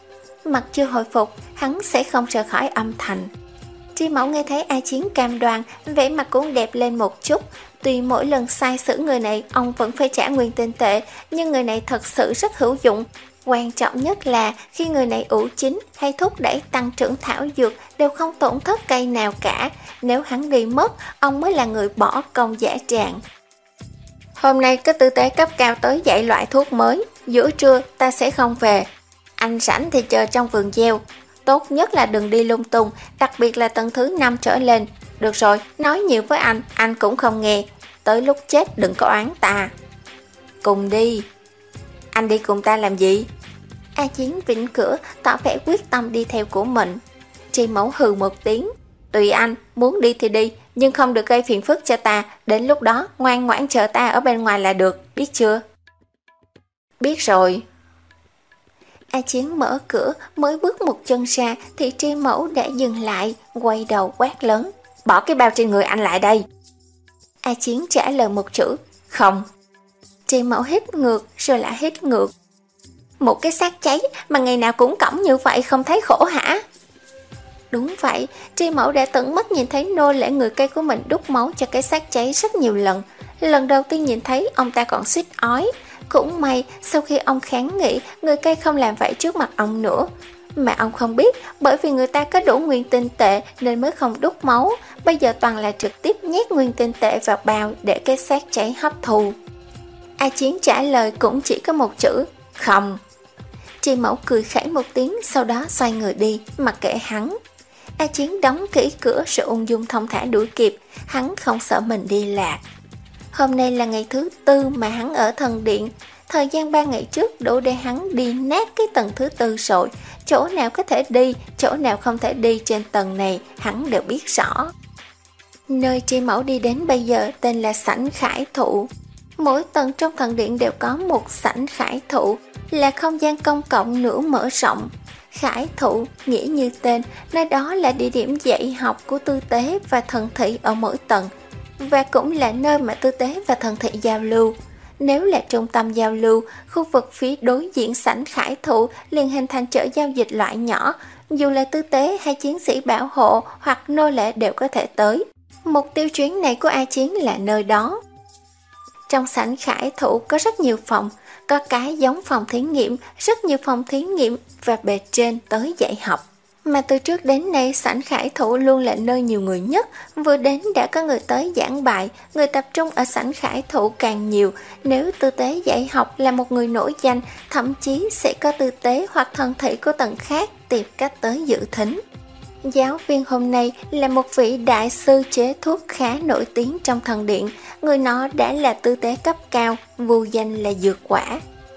Mặt chưa hồi phục, hắn sẽ không rời khỏi âm thành. Tri Mẫu nghe thấy A Chiến cam đoan, vẻ mặt cũng đẹp lên một chút. Tuy mỗi lần sai xử người này ông vẫn phải trả nguyên tinh tệ, nhưng người này thật sự rất hữu dụng. Quan trọng nhất là khi người này ủ chín hay thúc đẩy tăng trưởng thảo dược đều không tổn thất cây nào cả, nếu hắn đi mất, ông mới là người bỏ công dã tràng. Hôm nay có tư tế cấp cao tới dạy loại thuốc mới, giữa trưa ta sẽ không về. Anh rảnh thì chờ trong vườn gieo, tốt nhất là đừng đi lung tung, đặc biệt là tầng thứ năm trở lên. Được rồi, nói nhiều với anh, anh cũng không nghe, tới lúc chết đừng có oán ta. Cùng đi. Anh đi cùng ta làm gì? A Chiến vịn cửa, tỏ vẻ quyết tâm đi theo của mình. Tri Mẫu hừ một tiếng. Tùy anh, muốn đi thì đi, nhưng không được gây phiền phức cho ta, đến lúc đó ngoan ngoãn chờ ta ở bên ngoài là được, biết chưa? Biết rồi. A Chiến mở cửa, mới bước một chân ra thì Tri Mẫu đã dừng lại, quay đầu quát lớn. Bỏ cái bao trên người anh lại đây. A Chiến trả lời một chữ, không. Tri Mẫu hít ngược rồi lại hít ngược. Một cái xác cháy mà ngày nào cũng cõng như vậy không thấy khổ hả? Đúng vậy, Tri Mẫu đã tận mắt nhìn thấy nô lệ người cây của mình đút máu cho cái xác cháy rất nhiều lần. Lần đầu tiên nhìn thấy ông ta còn suýt ói. Cũng may sau khi ông kháng nghị, người cây không làm vậy trước mặt ông nữa. Mà ông không biết, bởi vì người ta có đủ nguyên tinh tệ nên mới không đút máu. Bây giờ toàn là trực tiếp nhét nguyên tinh tệ vào bao để cái xác cháy hấp thụ. A Chiến trả lời cũng chỉ có một chữ, không. Tri Mẫu cười khẩy một tiếng, sau đó xoay người đi, mặc kệ hắn. A Chiến đóng kỹ cửa rồi ung dung thông thả đuổi kịp, hắn không sợ mình đi lạc. Hôm nay là ngày thứ tư mà hắn ở thần điện, thời gian ba ngày trước đủ để hắn đi nát cái tầng thứ tư rồi, chỗ nào có thể đi, chỗ nào không thể đi trên tầng này, hắn đều biết rõ. Nơi Tri Mẫu đi đến bây giờ tên là sảnh khải thụ. Mỗi tầng trong thần điện đều có một sảnh khải thụ, là không gian công cộng nửa mở rộng. Khải thụ nghĩa như tên, nơi đó là địa điểm dạy học của tư tế và thần thị ở mỗi tầng, và cũng là nơi mà tư tế và thần thị giao lưu. Nếu là trung tâm giao lưu, khu vực phía đối diện sảnh khải thụ liền hình thành chợ giao dịch loại nhỏ, dù là tư tế hay chiến sĩ bảo hộ hoặc nô lệ đều có thể tới. Mục tiêu chuyến này của A Chiến là nơi đó. Trong sảnh khải thụ có rất nhiều phòng, có cái giống phòng thí nghiệm, rất nhiều phòng thí nghiệm và bề trên tới dạy học. Mà từ trước đến nay sảnh khải thụ luôn là nơi nhiều người nhất, vừa đến đã có người tới giảng bài, người tập trung ở sảnh khải thụ càng nhiều. Nếu tư tế dạy học là một người nổi danh, thậm chí sẽ có tư tế hoặc thần thị của tầng khác tìm cách tới dự thính. Giáo viên hôm nay là một vị đại sư chế thuốc khá nổi tiếng trong thần điện, người nó đã là tư tế cấp cao, vô danh là dược quả.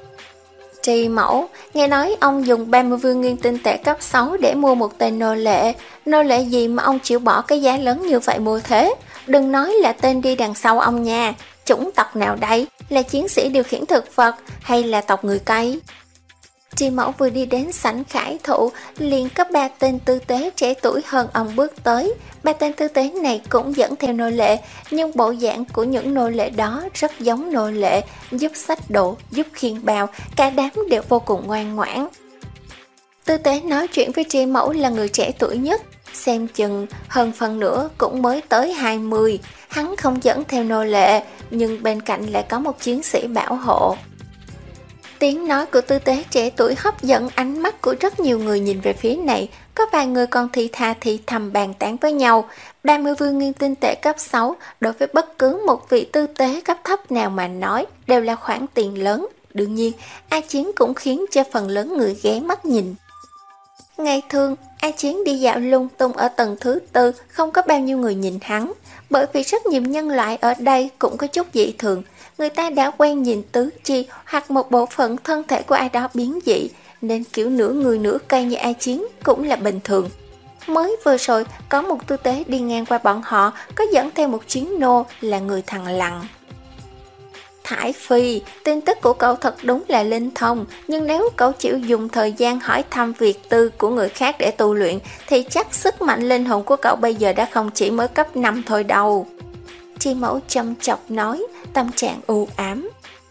Tri Mẫu, nghe nói ông dùng ba mươi viên nguyên tinh tệ cấp sáu để mua một tên nô lệ. Nô lệ gì mà ông chịu bỏ cái giá lớn như vậy mua thế? Đừng nói là tên đi đằng sau ông nha. Chủng tộc nào đây? Là chiến sĩ điều khiển thực vật hay là tộc người cây? Tri Mẫu vừa đi đến sảnh khải thụ, liền có ba tên tư tế trẻ tuổi hơn ông bước tới. Ba tên tư tế này cũng dẫn theo nô lệ, nhưng bộ dạng của những nô lệ đó rất giống nô lệ, giúp xách đồ, giúp khiêng bào, cả đám đều vô cùng ngoan ngoãn. Tư tế nói chuyện với Tri Mẫu là người trẻ tuổi nhất, xem chừng hơn phần nữa cũng mới tới hai mươi. Hắn không dẫn theo nô lệ, nhưng bên cạnh lại có một chiến sĩ bảo hộ. Tiếng nói của tư tế trẻ tuổi hấp dẫn ánh mắt của rất nhiều người nhìn về phía này, có vài người còn thì thà thì thầm bàn tán với nhau. ba mươi viên nguyên tinh tệ cấp sáu đối với bất cứ một vị tư tế cấp thấp nào mà nói đều là khoản tiền lớn. Đương nhiên, A Chiến cũng khiến cho phần lớn người ghé mắt nhìn. Ngày thường, A Chiến đi dạo lung tung ở tầng thứ tư, không có bao nhiêu người nhìn hắn, bởi vì rất nhiều nhân loại ở đây cũng có chút dị thường. Người ta đã quen nhìn tứ chi hoặc một bộ phận thân thể của ai đó biến dị, nên kiểu nửa người nửa cây như A Chiến cũng là bình thường. Mới vừa rồi, có một tư tế đi ngang qua bọn họ, có dẫn theo một chiến nô là người thằng Lặng. Thải Phi, tin tức của cậu thật đúng là linh thông, nhưng nếu cậu chịu dùng thời gian hỏi thăm việc tư của người khác để tu luyện, thì chắc sức mạnh linh hồn của cậu bây giờ đã không chỉ mới cấp năm thôi đâu. Tri Mẫu châm chọc nói, tâm trạng u ám.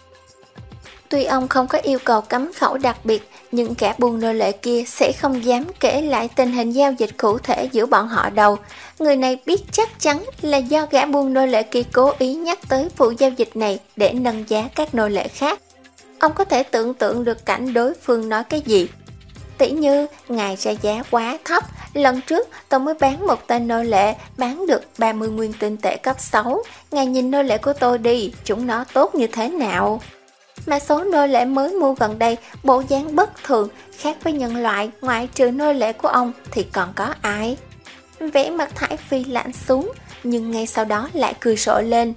Tuy ông không có yêu cầu cấm khẩu đặc biệt, nhưng cả buôn nô lệ kia sẽ không dám kể lại tình hình giao dịch cụ thể giữa bọn họ đâu. Người này biết chắc chắn là do gã buôn nô lệ kia cố ý nhắc tới vụ giao dịch này để nâng giá các nô lệ khác. Ông có thể tưởng tượng được cảnh đối phương nói cái gì. Tỉ như, ngài ra giá quá thấp, lần trước tôi mới bán một tên nô lệ, bán được ba mươi nguyên tinh tệ cấp sáu, ngài nhìn nô lệ của tôi đi, chúng nó tốt như thế nào. Mà số nô lệ mới mua gần đây, bộ dáng bất thường, khác với nhân loại, ngoại trừ nô lệ của ông thì còn có ai? Vẻ mặt Thải Phi lạnh xuống, nhưng ngay sau đó lại cười rộ lên.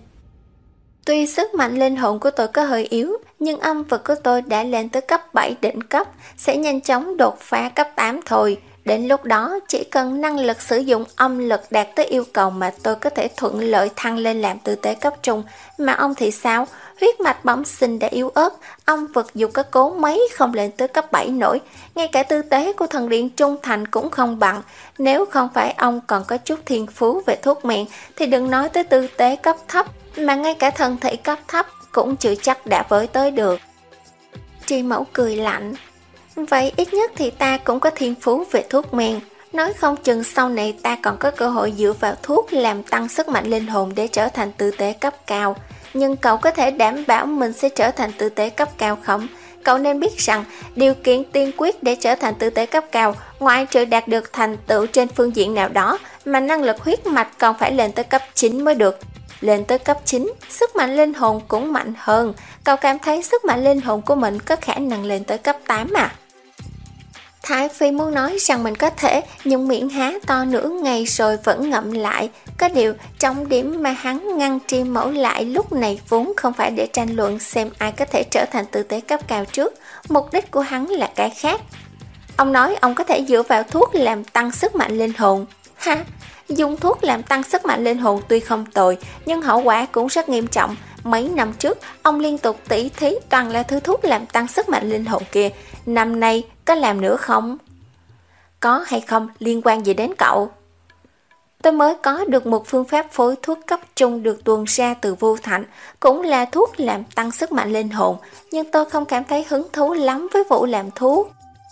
Tuy sức mạnh linh hồn của tôi có hơi yếu, nhưng âm vực của tôi đã lên tới cấp bảy đỉnh cấp, sẽ nhanh chóng đột phá cấp tám thôi. Đến lúc đó, chỉ cần năng lực sử dụng âm lực đạt tới yêu cầu mà tôi có thể thuận lợi thăng lên làm tư tế cấp trung. Mà ông thì sao? Huyết mạch bẩm sinh đã yếu ớt, âm vực dù có cố mấy không lên tới cấp bảy nổi. Ngay cả tư tế của thần điện trung thành cũng không bằng. Nếu không phải ông còn có chút thiên phú về thuốc miệng, thì đừng nói tới tư tế cấp thấp, mà ngay cả thần thị cấp thấp cũng chưa chắc đã với tới được. Tri Mẫu cười lạnh. Vậy ít nhất thì ta cũng có thiên phú về thuốc men. Nói không chừng sau này ta còn có cơ hội dựa vào thuốc làm tăng sức mạnh linh hồn để trở thành tư tế cấp cao. Nhưng cậu có thể đảm bảo mình sẽ trở thành tư tế cấp cao không? Cậu nên biết rằng điều kiện tiên quyết để trở thành tư tế cấp cao, ngoại trừ đạt được thành tựu trên phương diện nào đó, mà năng lực huyết mạch còn phải lên tới cấp chín mới được. Lên tới cấp chín, sức mạnh linh hồn cũng mạnh hơn. Cậu cảm thấy sức mạnh linh hồn của mình có khả năng lên tới cấp tám à? Thái Phi muốn nói rằng mình có thể, nhưng miệng há to nửa ngày rồi vẫn ngậm lại. Có điều, trọng điểm mà hắn ngăn Tri Mẫu lại lúc này vốn không phải để tranh luận xem ai có thể trở thành tư tế cấp cao trước. Mục đích của hắn là cái khác. Ông nói ông có thể dựa vào thuốc làm tăng sức mạnh linh hồn. Ha! Dùng thuốc làm tăng sức mạnh linh hồn tuy không tồi, nhưng hậu quả cũng rất nghiêm trọng. Mấy năm trước, ông liên tục tỉ thí toàn là thứ thuốc làm tăng sức mạnh linh hồn kia. Năm nay, có làm nữa không? Có hay không liên quan gì đến cậu? Tôi mới có được một phương pháp phối thuốc cấp trung được tuồn ra từ Vô Thạnh, cũng là thuốc làm tăng sức mạnh linh hồn, nhưng tôi không cảm thấy hứng thú lắm với vụ làm thuốc.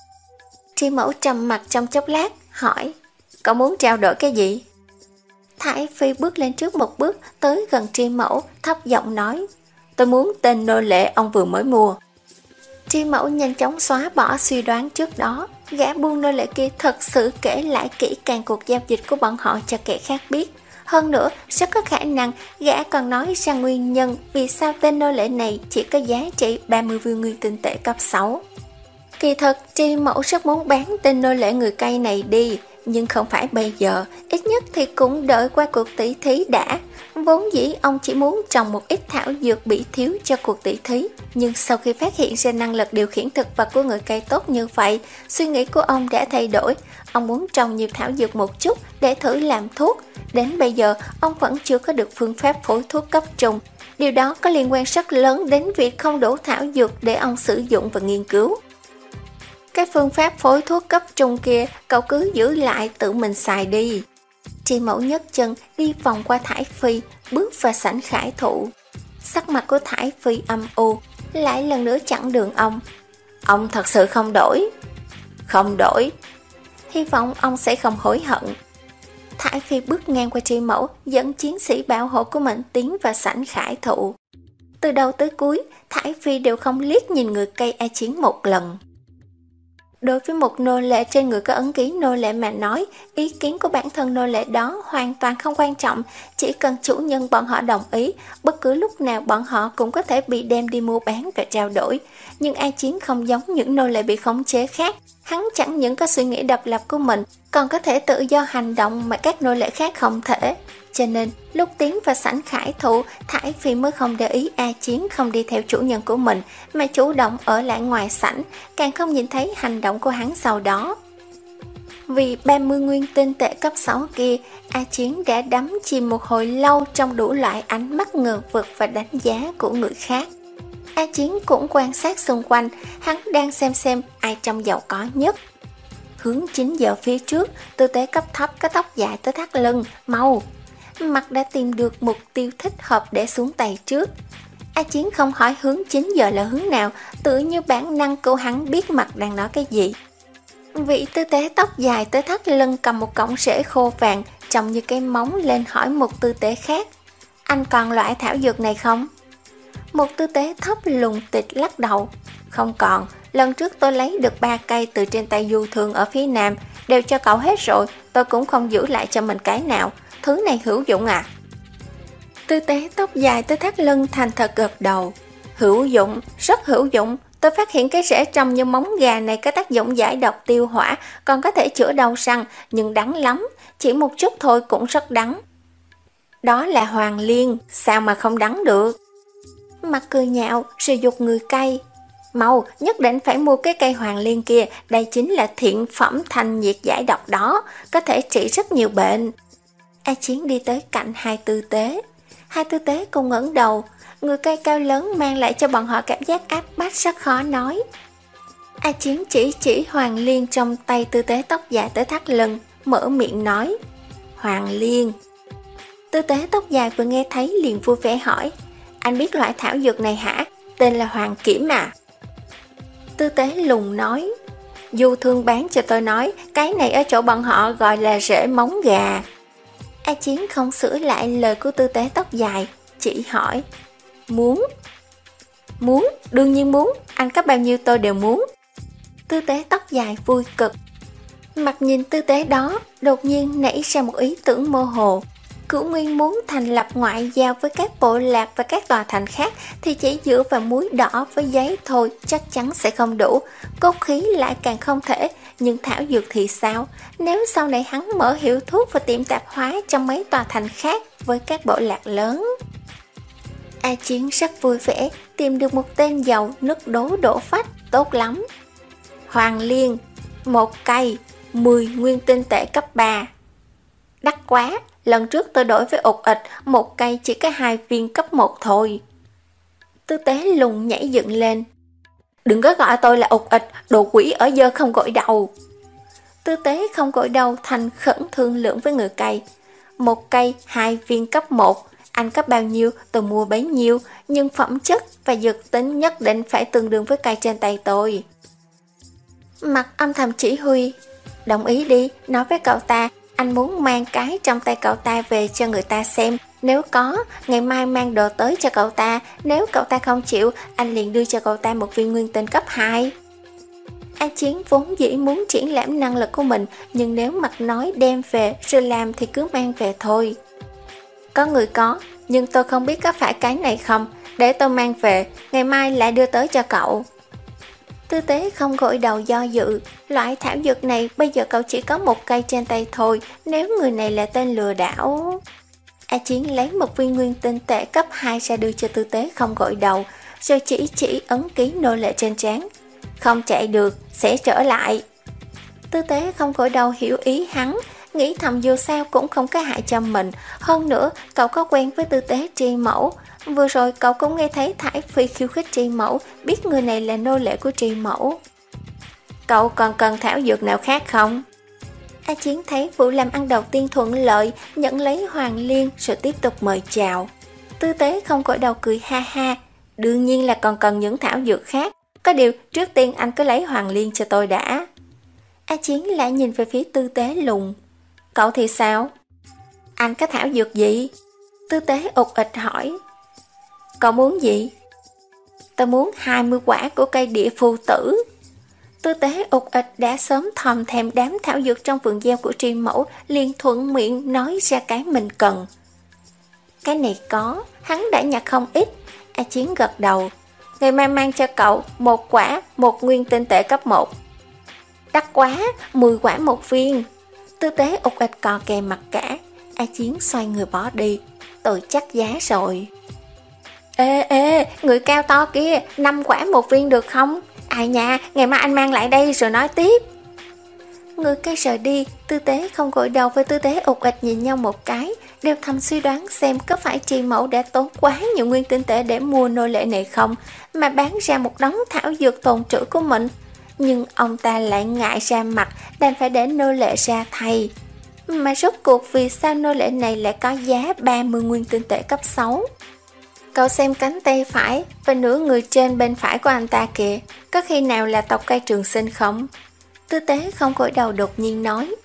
Tri Mẫu trầm mặt trong chốc lát, hỏi, cậu muốn trao đổi cái gì? Thải Phi bước lên trước một bước, tới gần Tri Mẫu, thấp giọng nói, tôi muốn tên nô lệ ông vừa mới mua. Tri Mẫu nhanh chóng xóa bỏ suy đoán trước đó, gã buôn nô lệ kia thật sự kể lại kỹ càng cuộc giao dịch của bọn họ cho kẻ khác biết. Hơn nữa, rất có khả năng gã còn nói ra nguyên nhân vì sao tên nô lệ này chỉ có giá trị ba mươi viên nguyên tinh tệ cấp sáu. Kỳ thật, Tri Mẫu rất muốn bán tên nô lệ người cây này đi, nhưng không phải bây giờ, ít nhất thì cũng đợi qua cuộc tỷ thí đã. Vốn dĩ ông chỉ muốn trồng một ít thảo dược bị thiếu cho cuộc tỷ thí, nhưng sau khi phát hiện ra năng lực điều khiển thực vật của người cây tốt như vậy, suy nghĩ của ông đã thay đổi. Ông muốn trồng nhiều thảo dược một chút để thử làm thuốc. Đến bây giờ, ông vẫn chưa có được phương pháp phối thuốc cấp trung. Điều đó có liên quan rất lớn đến việc không đủ thảo dược để ông sử dụng và nghiên cứu. Cái phương pháp phối thuốc cấp trung kia, cậu cứ giữ lại tự mình xài đi. Tri Mẫu nhấc chân đi vòng qua Thải Phi, bước vào sảnh khải thụ. Sắc mặt của Thải Phi âm u, lại lần nữa chặn đường ông. Ông thật sự không đổi. Không đổi. Hy vọng ông sẽ không hối hận. Thải Phi bước ngang qua Tri Mẫu, dẫn chiến sĩ bảo hộ của mình tiến vào sảnh khải thụ. Từ đầu tới cuối, Thải Phi đều không liếc nhìn người cây A Chiến một lần. Đối với một nô lệ trên người có ấn ký nô lệ mà nói, ý kiến của bản thân nô lệ đó hoàn toàn không quan trọng, chỉ cần chủ nhân bọn họ đồng ý, bất cứ lúc nào bọn họ cũng có thể bị đem đi mua bán và trao đổi. Nhưng A Chiến không giống những nô lệ bị khống chế khác, hắn chẳng những có suy nghĩ độc lập của mình, còn có thể tự do hành động mà các nô lệ khác không thể. Cho nên, lúc tiến vào sảnh khải thụ, Thải Phi mới không để ý A Chiến không đi theo chủ nhân của mình, mà chủ động ở lại ngoài sảnh, càng không nhìn thấy hành động của hắn sau đó. Vì ba mươi nguyên tinh tệ cấp sáu kia, A Chiến đã đắm chìm một hồi lâu trong đủ loại ánh mắt ngờ vực và đánh giá của người khác. A Chiến cũng quan sát xung quanh, hắn đang xem xem ai trong giàu có nhất. Hướng chính giờ phía trước, tư tế cấp thấp có tóc dài tới thắt lưng, mau. Mặt đã tìm được mục tiêu thích hợp để xuống tay trước. A Chiến không hỏi hướng chính giờ là hướng nào, tự như bản năng của hắn biết mặt đang nói cái gì. Vị tư tế tóc dài tới thắt lưng cầm một cọng rễ khô vàng, trông như cái móng lên hỏi một tư tế khác. Anh còn loại thảo dược này không? Một tư tế thấp lùng tịch lắc đầu. Không còn, lần trước tôi lấy được ba cây từ trên tay Du Thương ở phía nam, đều cho cậu hết rồi, tôi cũng không giữ lại cho mình cái nào. Thứ này hữu dụng à? Tư tế tóc dài tới thắt lưng thành thật gật đầu. Hữu dụng, rất hữu dụng. Tôi phát hiện cái rễ trồng như móng gà này có tác dụng giải độc tiêu hỏa, còn có thể chữa đau răng, nhưng đắng lắm, chỉ một chút thôi cũng rất đắng. Đó là hoàng liên, sao mà không đắng được? Mặt cười nhạo, rồi dục người cay. Mau, nhất định phải mua cái cây hoàng liên kia, đây chính là thiện phẩm thanh nhiệt giải độc đó, có thể trị rất nhiều bệnh. A Chiến đi tới cạnh hai tư tế. Hai tư tế cùng ngẩng đầu, người cây cao lớn mang lại cho bọn họ cảm giác áp bách rất khó nói. A Chiến chỉ chỉ hoàng liên trong tay tư tế tóc dài tới thắt lưng, mở miệng nói. Hoàng liên. Tư tế tóc dài vừa nghe thấy liền vui vẻ hỏi. Anh biết loại thảo dược này hả? Tên là hoàng kiểm à? Tư tế lùng nói. Du Thương bán cho tôi nói, cái này ở chỗ bọn họ gọi là rễ móng gà. A Chiến không sửa lại lời của tư tế tóc dài, chỉ hỏi. Muốn? Muốn, đương nhiên muốn, anh có bao nhiêu tôi đều muốn. Tư tế tóc dài vui cực. Mặt nhìn tư tế đó, đột nhiên nảy ra một ý tưởng mơ hồ. Cửu Nguyên muốn thành lập ngoại giao với các bộ lạc và các tòa thành khác thì chỉ dựa vào muối đỏ với giấy thôi chắc chắn sẽ không đủ, cốt khí lại càng không thể. Nhưng thảo dược thì sao? Nếu sau này hắn mở hiệu thuốc và tiệm tạp hóa trong mấy tòa thành khác với các bộ lạc lớn. A Chiến rất vui vẻ, tìm được một tên giàu nước đố đổ phách, tốt lắm. Hoàng liên, một cây, mười nguyên tinh tệ cấp ba. Đắt quá, lần trước tôi đổi với ục ịch, một cây chỉ có hai viên cấp một thôi. Tư tế lùng nhảy dựng lên. Đừng có gọi tôi là ục ịch, đồ quỷ ở dơ không gội đầu. Tư tế không gội đầu thành khẩn thương lượng với người cây. Một cây, hai viên cấp một, anh cấp bao nhiêu tôi mua bấy nhiêu, nhưng phẩm chất và dược tính nhất định phải tương đương với cây trên tay tôi. Mặt âm thầm chỉ huy. Đồng ý đi, nói với cậu ta, anh muốn mang cái trong tay cậu ta về cho người ta xem. Nếu có, ngày mai mang đồ tới cho cậu ta. Nếu cậu ta không chịu, anh liền đưa cho cậu ta một viên nguyên tinh cấp hai. A Chiến vốn dĩ muốn triển lãm năng lực của mình, nhưng nếu mặt nói đem về rồi làm thì cứ mang về thôi. Có người có, nhưng tôi không biết có phải cái này không. Để tôi mang về, ngày mai lại đưa tới cho cậu. Tư tế không gội đầu do dự. Loại thảo dược này bây giờ cậu chỉ có một cây trên tay thôi. Nếu người này là tên lừa đảo. A Chiến lấy một viên nguyên tinh tệ cấp hai ra đưa cho tư tế không gội đầu, rồi chỉ chỉ ấn ký nô lệ trên trán. Không chạy được, sẽ trở lại. Tư tế không gội đầu hiểu ý hắn, nghĩ thầm dù sao cũng không có hại cho mình. Hơn nữa, cậu có quen với tư tế tri mẫu. Vừa rồi cậu cũng nghe thấy Thải Phi khiêu khích tri mẫu, biết người này là nô lệ của tri mẫu. Cậu còn cần thảo dược nào khác không? A Chiến thấy vụ làm ăn đầu tiên thuận lợi, nhận lấy hoàng liên rồi tiếp tục mời chào. Tư tế không gội đầu cười ha ha. Đương nhiên là còn cần những thảo dược khác. Có điều trước tiên anh cứ lấy hoàng liên cho tôi đã. A Chiến lại nhìn về phía tư tế lùng. Cậu thì sao? Anh có thảo dược gì? Tư tế ục ịch hỏi. Cậu muốn gì? Tôi muốn hai mươi quả của cây địa phù tử. Tư tế ục ịch đã sớm thòm thèm đám thảo dược trong vườn gieo của tri mẫu, liền thuận miệng nói ra cái mình cần. Cái này có, hắn đã nhặt không ít. A Chiến gật đầu. Ngày mai mang cho cậu một quả, một nguyên tinh tệ cấp một. Đắt quá, mười quả một viên. Tư tế ục ịch cò kè mặt cả. A Chiến xoay người bỏ đi. Tôi chắc giá rồi. Ê ê, người cao to kia, năm quả một viên được không? Ai nha, ngày mai anh mang lại đây rồi nói tiếp. Người cây rời đi, tư tế không gội đầu với tư tế ục ịch nhìn nhau một cái, đều thầm suy đoán xem có phải tri mẫu đã tốn quá nhiều nguyên tinh tệ để mua nô lệ này không, mà bán ra một đống thảo dược tồn trữ của mình. Nhưng ông ta lại ngại ra mặt, đành phải để nô lệ ra thay. Mà rốt cuộc vì sao nô lệ này lại có giá ba mươi nguyên tinh tệ cấp sáu? Cậu xem cánh tay phải và nửa người trên bên phải của anh ta kìa, có khi nào là tộc cây trường sinh không? Tư tế không gội đầu đột nhiên nói.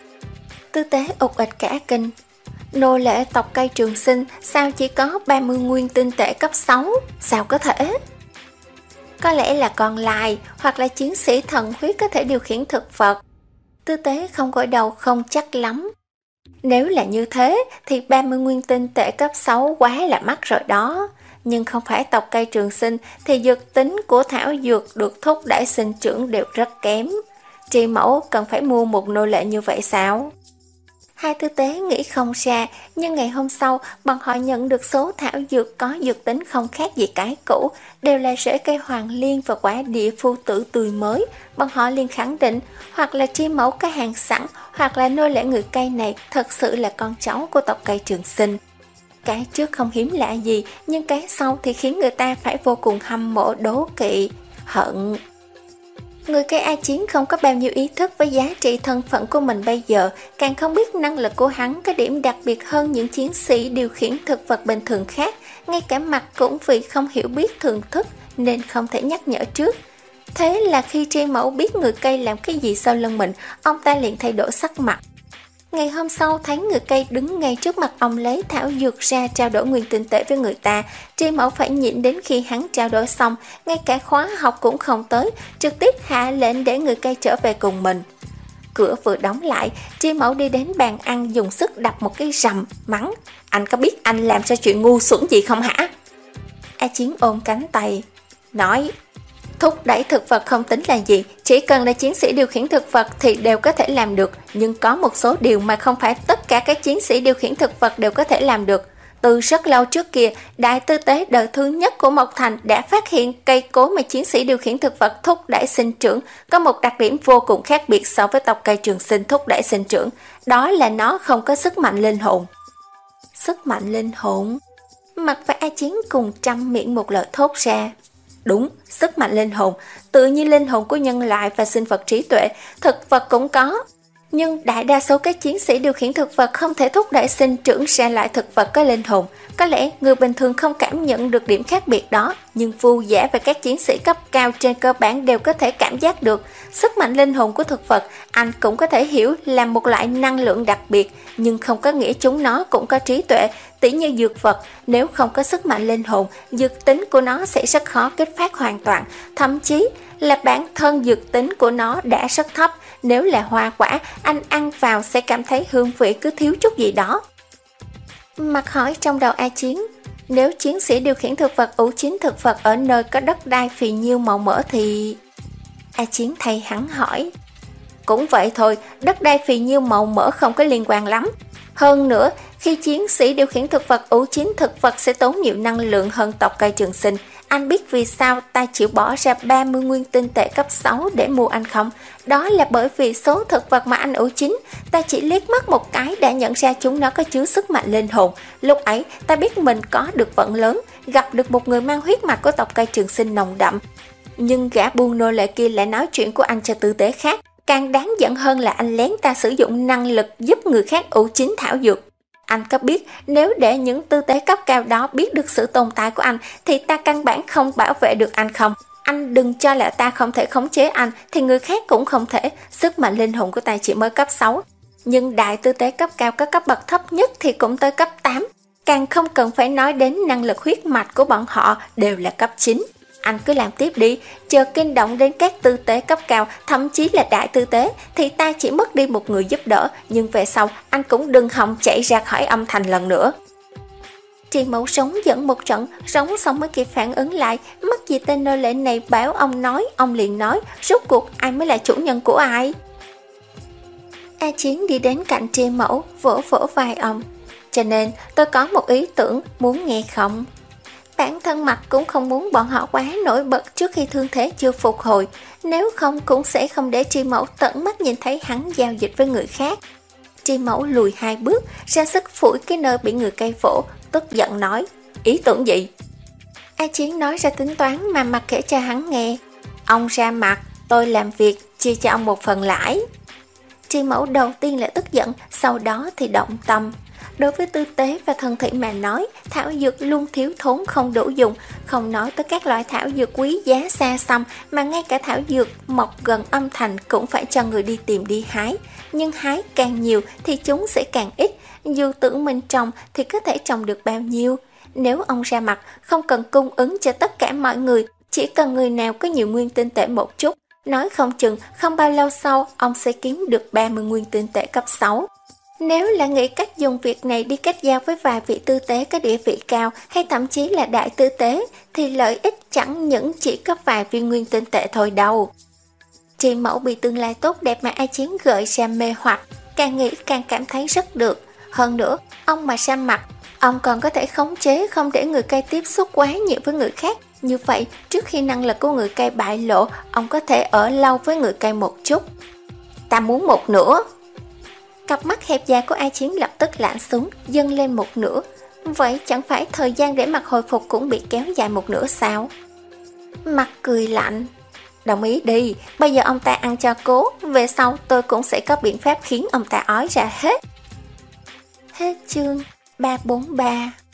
Tư tế ục ịch cả kinh. Nô lệ tộc cây trường sinh sao chỉ có ba mươi nguyên tinh tệ cấp sáu? Sao có thể? có lẽ là con lai hoặc là chiến sĩ thần huyết có thể điều khiển thực vật. Tư tế không gội đầu không chắc lắm. Nếu là như thế thì ba mươi nguyên tinh tệ cấp sáu quá là mắc rồi đó. Nhưng không phải tộc cây trường sinh thì dược tính của thảo dược được thúc đẩy sinh trưởng đều rất kém. Tri mẫu cần phải mua một nô lệ như vậy sao? Hai tư tế nghĩ không ra, nhưng ngày hôm sau bọn họ nhận được số thảo dược có dược tính không khác gì cái cũ, đều là rễ cây hoàng liên và quả địa phu tử tươi mới. Bọn họ liền khẳng định hoặc là tri mẫu có hàng sẵn, hoặc là nô lệ người cây này thật sự là con cháu của tộc cây trường sinh. Cái trước không hiếm lạ gì, nhưng cái sau thì khiến người ta phải vô cùng hâm mộ, đố kỵ, hận. Người cây A Chiến không có bao nhiêu ý thức với giá trị thân phận của mình bây giờ, càng không biết năng lực của hắn có điểm đặc biệt hơn những chiến sĩ điều khiển thực vật bình thường khác, ngay cả mặt cũng vì không hiểu biết thưởng thức nên không thể nhắc nhở trước. Thế là khi tri mẫu biết người cây làm cái gì sau lưng mình, ông ta liền thay đổi sắc mặt. Ngày hôm sau thấy người cây đứng ngay trước mặt ông lấy thảo dược ra trao đổi nguyên tinh tệ với người ta, tri mẫu phải nhịn đến khi hắn trao đổi xong, ngay cả khóa học cũng không tới, trực tiếp hạ lệnh để người cây trở về cùng mình. Cửa vừa đóng lại, tri mẫu đi đến bàn ăn dùng sức đập một cái rầm, mắng: "Anh có biết anh làm ra chuyện ngu xuẩn gì không hả?" A Chiến ôm cánh tay, nói: "Thúc đẩy thực vật không tính là gì, chỉ cần là chiến sĩ điều khiển thực vật thì đều có thể làm được, nhưng có một số điều mà không phải tất cả các chiến sĩ điều khiển thực vật đều có thể làm được. Từ rất lâu trước kia, đại tư tế đời thứ nhất của Mộc Thành đã phát hiện cây cối mà chiến sĩ điều khiển thực vật thúc đẩy sinh trưởng có một đặc điểm vô cùng khác biệt so với tộc cây trường sinh thúc đẩy sinh trưởng, đó là nó không có sức mạnh linh hồn." Sức mạnh linh hồn? Mặt và A Chiến cùng trăm miệng một lời thốt ra. Đúng, sức mạnh linh hồn, tự như linh hồn của nhân loại và sinh vật trí tuệ, thực vật cũng có. Nhưng đại đa số các chiến sĩ điều khiển thực vật không thể thúc đẩy sinh trưởng ra lại thực vật có linh hồn. Có lẽ người bình thường không cảm nhận được điểm khác biệt đó, nhưng Vu giả và các chiến sĩ cấp cao trên cơ bản đều có thể cảm giác được. Sức mạnh linh hồn của thực vật, anh cũng có thể hiểu là một loại năng lượng đặc biệt, nhưng không có nghĩa chúng nó cũng có trí tuệ. Tỉ như dược vật, nếu không có sức mạnh linh hồn, dược tính của nó sẽ rất khó kích phát hoàn toàn, thậm chí là bản thân dược tính của nó đã rất thấp. Nếu là hoa quả, anh ăn vào sẽ cảm thấy hương vị cứ thiếu chút gì đó. Mặt hỏi trong đầu A Chiến, nếu chiến sĩ điều khiển thực vật ủ chín thực vật ở nơi có đất đai phì nhiêu màu mỡ thì... A Chiến thay hắn hỏi. Cũng vậy thôi, đất đai phì nhiêu màu mỡ không có liên quan lắm. Hơn nữa, khi chiến sĩ điều khiển thực vật ủ chín thực vật sẽ tốn nhiều năng lượng hơn tộc cây trường sinh. Anh biết vì sao ta chịu bỏ ra ba mươi nguyên tinh tệ cấp sáu để mua anh không? Đó là bởi vì số thực vật mà anh ủ chín, ta chỉ liếc mắt một cái đã nhận ra chúng nó có chứa sức mạnh linh hồn. Lúc ấy, ta biết mình có được vận lớn, gặp được một người mang huyết mạch của tộc cây trường sinh nồng đậm. Nhưng gã buôn nô lệ kia lại nói chuyện của anh cho tư tế khác. Càng đáng giận hơn là anh lén ta sử dụng năng lực giúp người khác ủ chín thảo dược. Anh có biết nếu để những tư tế cấp cao đó biết được sự tồn tại của anh thì ta căn bản không bảo vệ được anh không? Anh đừng cho là ta không thể khống chế anh thì người khác cũng không thể. Sức mạnh linh hồn của ta chỉ mới cấp sáu. Nhưng đại tư tế cấp cao có cấp bậc thấp nhất thì cũng tới cấp tám. Càng không cần phải nói đến năng lực huyết mạch của bọn họ đều là cấp chín. Anh cứ làm tiếp đi, chờ kinh động đến các tư tế cấp cao, thậm chí là đại tư tế, thì ta chỉ mất đi một người giúp đỡ, nhưng về sau anh cũng đừng hòng chạy ra khỏi âm thành lần nữa. Tri Mẫu sống dẫn một trận, sống xong mới kịp phản ứng lại, mắc gì tên nô lệ này bảo ông nói, ông liền nói, rốt cuộc ai mới là chủ nhân của ai? A Chiến đi đến cạnh Tri Mẫu, vỗ vỗ vai ông. Cho nên tôi có một ý tưởng, muốn nghe không? Bản thân mặt cũng không muốn bọn họ quá nổi bật trước khi thương thế chưa phục hồi, nếu không cũng sẽ không để Tri Mẫu tận mắt nhìn thấy hắn giao dịch với người khác. Tri Mẫu lùi hai bước, ra sức phủi cái nơi bị người cây vỗ, tức giận nói, ý tưởng gì? A Chiến nói ra tính toán mà mặt kể cho hắn nghe. Ông ra mặt, tôi làm việc, chia cho ông một phần lãi. Tri Mẫu đầu tiên là tức giận, sau đó thì động tâm. Đối với tư tế và thân thị mà nói, thảo dược luôn thiếu thốn không đủ dùng, không nói tới các loại thảo dược quý giá xa xăm mà ngay cả thảo dược mọc gần âm thành cũng phải cho người đi tìm đi hái. Nhưng hái càng nhiều thì chúng sẽ càng ít, dù tưởng mình trồng thì có thể trồng được bao nhiêu. Nếu ông ra mặt không cần cung ứng cho tất cả mọi người, chỉ cần người nào có nhiều nguyên tinh tệ một chút, nói không chừng không bao lâu sau ông sẽ kiếm được ba mươi nguyên tinh tệ cấp sáu. Nếu là nghĩ cách dùng việc này đi kết giao với vài vị tư tế có địa vị cao hay thậm chí là đại tư tế, thì lợi ích chẳng những chỉ có vài viên nguyên tinh tệ thôi đâu. Chị Mẫu bị tương lai tốt đẹp mà A Chiến gợi ra mê hoặc, càng nghĩ càng cảm thấy rất được. Hơn nữa, ông mà ra mặt, ông còn có thể khống chế không để người cây tiếp xúc quá nhiều với người khác. Như vậy, trước khi năng lực của người cây bại lộ, ông có thể ở lâu với người cây một chút. Ta muốn một nửa. Cặp mắt hẹp dài của A Chiến lập tức lạnh xuống, dâng lên một nửa. Vậy chẳng phải thời gian để mặt hồi phục cũng bị kéo dài một nửa sao? Mặt cười lạnh. Đồng ý đi, bây giờ ông ta ăn cho cố, về sau tôi cũng sẽ có biện pháp khiến ông ta ói ra hết. Hết chương ba bốn ba.